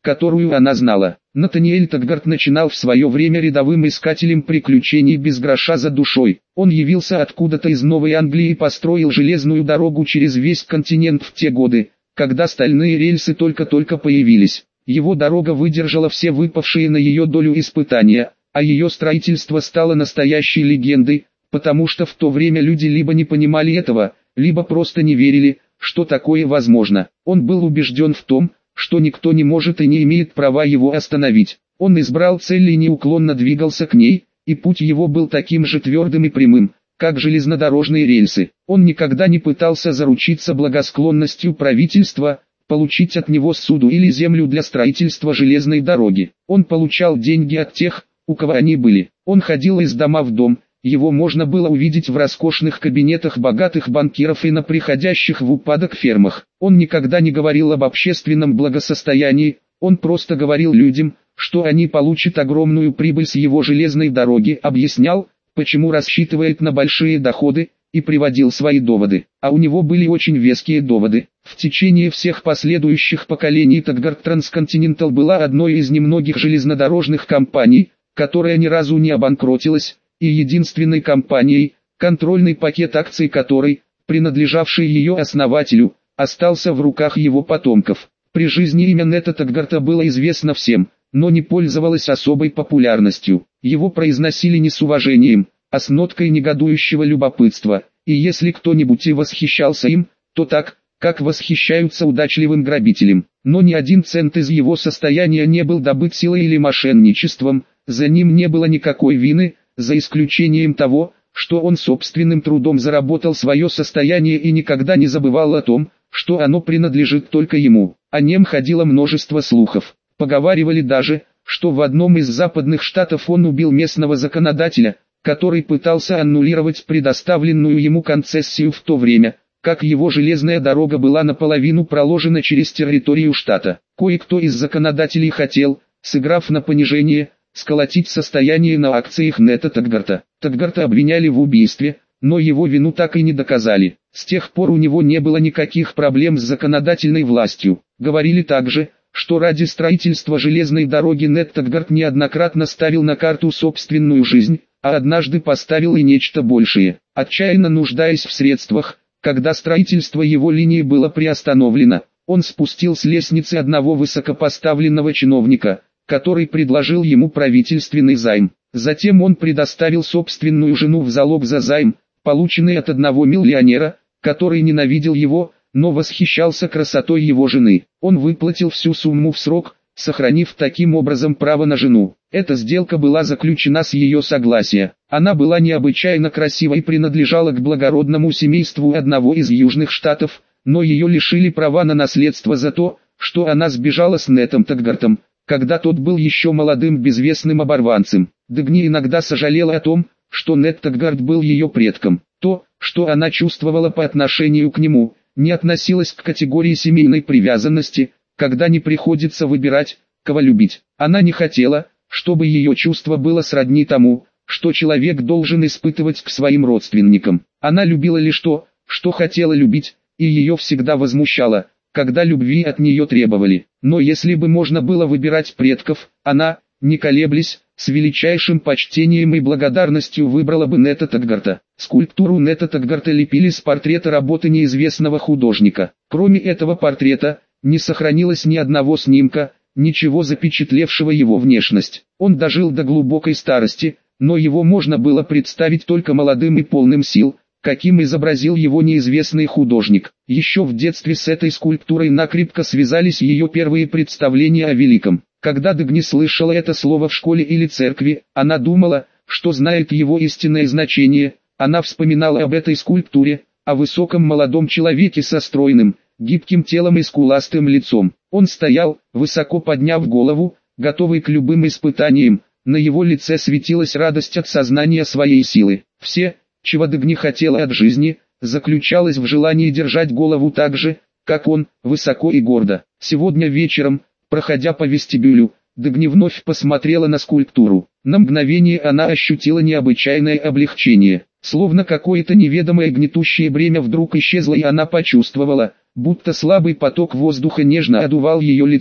Speaker 1: которую она знала. Натаниэль Таггарт начинал в свое время рядовым искателем приключений без гроша за душой. Он явился откуда-то из Новой Англии и построил железную дорогу через весь континент в те годы, когда стальные рельсы только-только появились. Его дорога выдержала все выпавшие на ее долю испытания, а ее строительство стало настоящей легендой, потому что в то время люди либо не понимали этого, либо просто не верили, что такое возможно. Он был убежден в том, что никто не может и не имеет права его остановить. Он избрал цель и неуклонно двигался к ней, и путь его был таким же твердым и прямым, как железнодорожные рельсы. Он никогда не пытался заручиться благосклонностью правительства, получить от него суду или землю для строительства железной дороги. Он получал деньги от тех, у кого они были. Он ходил из дома в дом, его можно было увидеть в роскошных кабинетах богатых банкиров и на приходящих в упадок фермах. Он никогда не говорил об общественном благосостоянии, он просто говорил людям, что они получат огромную прибыль с его железной дороги, объяснял, почему рассчитывает на большие доходы, и приводил свои доводы. А у него были очень веские доводы. В течение всех последующих поколений Таггарт Трансконтинентал была одной из немногих железнодорожных компаний, которая ни разу не обанкротилась, и единственной компанией, контрольный пакет акций которой, принадлежавший ее основателю, остался в руках его потомков. При жизни имя Нета Таггарта было известно всем, но не пользовалось особой популярностью. Его произносили не с уважением, а с ноткой негодующего любопытства, и если кто-нибудь и восхищался им, то так, как восхищаются удачливым грабителем. Но ни один цент из его состояния не был добыт силой или мошенничеством, за ним не было никакой вины, за исключением того, что он собственным трудом заработал свое состояние и никогда не забывал о том, что оно принадлежит только ему. О нем ходило множество слухов. Поговаривали даже, что в одном из западных штатов он убил местного законодателя, который пытался аннулировать предоставленную ему концессию в то время, как его железная дорога была наполовину проложена через территорию штата. Кое-кто из законодателей хотел, сыграв на понижение, сколотить состояние на акциях Нета Таггарта. Таггарта обвиняли в убийстве, но его вину так и не доказали. С тех пор у него не было никаких проблем с законодательной властью. Говорили также, что ради строительства железной дороги Нет Таггарт неоднократно ставил на карту собственную жизнь, а однажды поставил и нечто большее. Отчаянно нуждаясь в средствах, когда строительство его линии было приостановлено, он спустил с лестницы одного высокопоставленного чиновника, который предложил ему правительственный займ. Затем он предоставил собственную жену в залог за займ, полученный от одного миллионера, который ненавидел его, но восхищался красотой его жены. Он выплатил всю сумму в срок, сохранив таким образом право на жену. Эта сделка была заключена с ее согласия. Она была необычайно красива и принадлежала к благородному семейству одного из южных штатов, но ее лишили права на наследство за то, что она сбежала с Нетом Таггартом, когда тот был еще молодым безвестным оборванцем. Дагни иногда сожалела о том, что Нет Таггарт был ее предком. То, что она чувствовала по отношению к нему, не относилось к категории семейной привязанности, когда не приходится выбирать, кого любить. Она не хотела, чтобы ее чувство было сродни тому, что человек должен испытывать к своим родственникам. Она любила лишь то, что хотела любить, и ее всегда возмущало, когда любви от нее требовали. Но если бы можно было выбирать предков, она, не колеблясь, с величайшим почтением и благодарностью выбрала бы Нета Таггарта. Скульптуру Нета Таггарта лепили с портрета работы неизвестного художника. Кроме этого портрета, не сохранилось ни одного снимка, ничего запечатлевшего его внешность. Он дожил до глубокой старости, но его можно было представить только молодым и полным сил, каким изобразил его неизвестный художник. Еще в детстве с этой скульптурой накрепко связались ее первые представления о великом. Когда Дагни слышала это слово в школе или церкви, она думала, что знает его истинное значение. Она вспоминала об этой скульптуре, о высоком молодом человеке со стройным, гибким телом и скуластым лицом. Он стоял, высоко подняв голову, готовый к любым испытаниям. На его лице светилась радость от сознания своей силы. Все, чего Дагни хотела от жизни, заключалось в желании держать голову так же, как он, высоко и гордо. Сегодня вечером, проходя по вестибюлю, Дагни вновь посмотрела на скульптуру. На мгновение она ощутила необычайное облегчение. Словно какое-то неведомое гнетущее бремя вдруг исчезло, и она почувствовала, будто слабый поток воздуха нежно одувал ее лицо.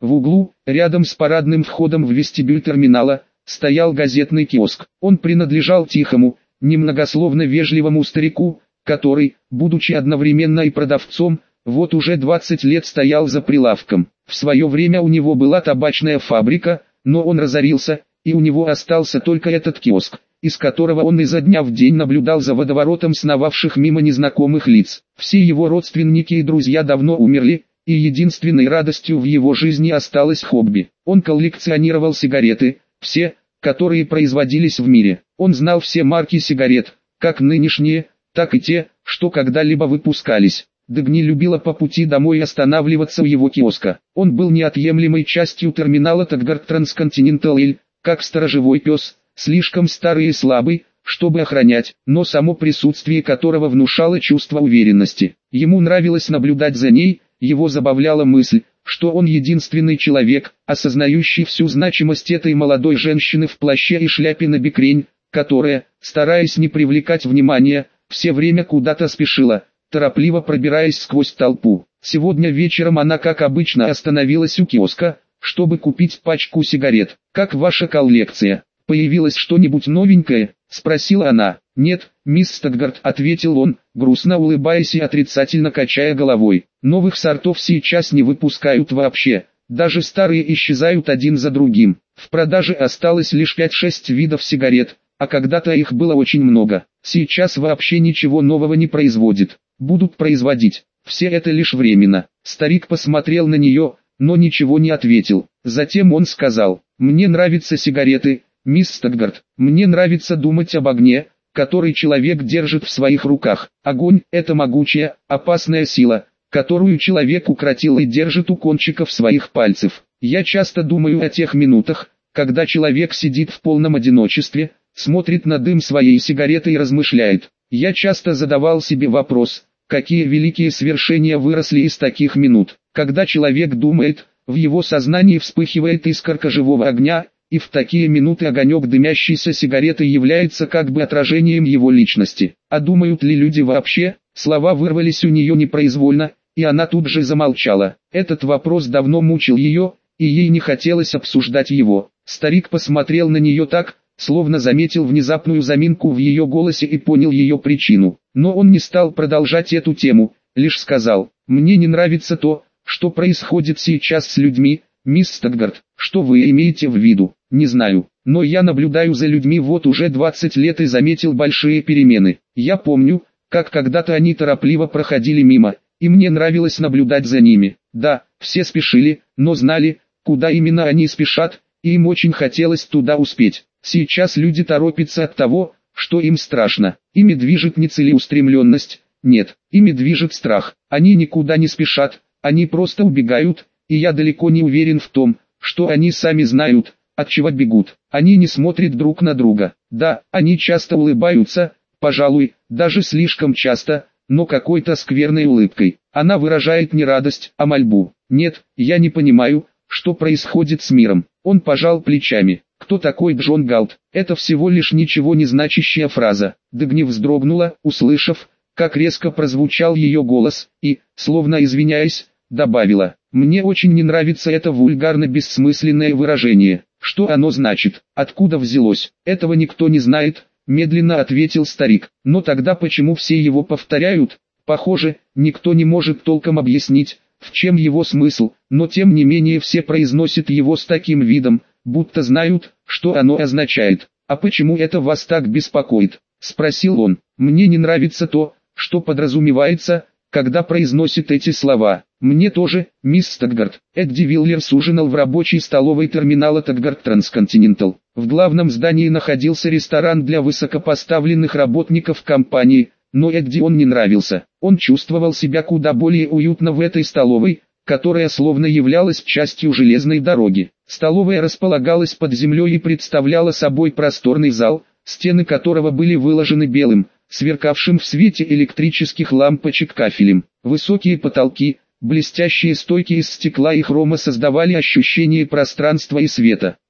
Speaker 1: В углу, рядом с парадным входом в вестибюль терминала, стоял газетный киоск. Он принадлежал тихому, немногословно вежливому старику, который, будучи одновременно и продавцом, вот уже 20 лет стоял за прилавком. В свое время у него была табачная фабрика, но он разорился, и у него остался только этот киоск, из которого он изо дня в день наблюдал за водоворотом сновавших мимо незнакомых лиц. Все его родственники и друзья давно умерли, и единственной радостью в его жизни осталось хобби. Он коллекционировал сигареты, все, которые производились в мире. Он знал все марки сигарет, как нынешние, так и те, что когда-либо выпускались. Дегни любила по пути домой останавливаться у его киоска. Он был неотъемлемой частью терминала Таггарт Трансконтинентал Эль, как сторожевой пес, слишком старый и слабый, чтобы охранять, но само присутствие которого внушало чувство уверенности. Ему нравилось наблюдать за ней, его забавляла мысль, что он единственный человек, осознающий всю значимость этой молодой женщины в плаще и шляпе на бекрень, которая, стараясь не привлекать внимания, все время куда-то спешила, торопливо пробираясь сквозь толпу. Сегодня вечером она, как обычно, остановилась у киоска, чтобы купить пачку сигарет. «Как ваша коллекция? Появилось что-нибудь новенькое?» — спросила она. «Нет, мисс Стаггарт», — ответил он, грустно улыбаясь и отрицательно качая головой. «Новых сортов сейчас не выпускают вообще, даже старые исчезают один за другим. В продаже осталось лишь 5-6 видов сигарет, а когда-то их было очень много. Сейчас вообще ничего нового не производят. Будут производить. Все это лишь временно». Старик посмотрел на нее, но ничего не ответил. Затем он сказал: «Мне нравятся сигареты, мисс Стаггарт. Мне нравится думать об огне, который человек держит в своих руках. Огонь – это могучая, опасная сила, которую человек укротил и держит у кончиков своих пальцев. Я часто думаю о тех минутах, когда человек сидит в полном одиночестве, смотрит на дым своей сигареты и размышляет. Я часто задавал себе вопрос, какие великие свершения выросли из таких минут. Когда человек думает, в его сознании вспыхивает искорка живого огня, и в такие минуты огонек дымящейся сигареты является как бы отражением его личности. А думают ли люди вообще? Слова вырвались у нее непроизвольно, и она тут же замолчала. Этот вопрос давно мучил ее, и ей не хотелось обсуждать его. Старик посмотрел на нее так, словно заметил внезапную заминку в ее голосе и понял ее причину. Но он не стал продолжать эту тему, лишь сказал: «Мне не нравится то, что происходит сейчас с людьми, мисс Стаггарт. Что вы имеете в виду? Не знаю, но я наблюдаю за людьми вот уже 20 лет и заметил большие перемены. Я помню, как когда-то они торопливо проходили мимо, и мне нравилось наблюдать за ними. Да, все спешили, но знали, куда именно они спешат, и им очень хотелось туда успеть. Сейчас люди торопятся от того, что им страшно. Ими движет не целеустремленность, нет, ими движет страх. Они никуда не спешат, они просто убегают, и я далеко не уверен в том, что они сами знают, от чего бегут. Они не смотрят друг на друга. Да, они часто улыбаются, пожалуй, даже слишком часто, но какой-то скверной улыбкой. Она выражает не радость, а мольбу. Нет, я не понимаю, что происходит с миром. Он пожал плечами. Кто такой Джон Галт? Это всего лишь ничего не значащая фраза. Дегни вздрогнула, услышав, как резко прозвучал ее голос, и, словно извиняясь, добавила: «Мне очень не нравится это вульгарно-бессмысленное выражение. Что оно значит? Откуда взялось? Этого никто не знает», — медленно ответил старик. «Но тогда почему все его повторяют? Похоже, никто не может толком объяснить, в чем его смысл, но тем не менее все произносят его с таким видом, будто знают, что оно означает. А почему это вас так беспокоит?» — спросил он. «Мне не нравится то, что подразумевается, когда произносит эти слова». «Мне тоже, мисс Стаггарт». Эдди Виллерс ужинал в рабочей столовой терминала Таггарт Трансконтинентал. В главном здании находился ресторан для высокопоставленных работников компании, но Эдди он не нравился. Он чувствовал себя куда более уютно в этой столовой, которая словно являлась частью железной дороги. Столовая располагалась под землей и представляла собой просторный зал, стены которого были выложены белым, сверкавшим в свете электрических лампочек кафелем. Высокие потолки, блестящие стойки из стекла и хрома создавали ощущение пространства и света.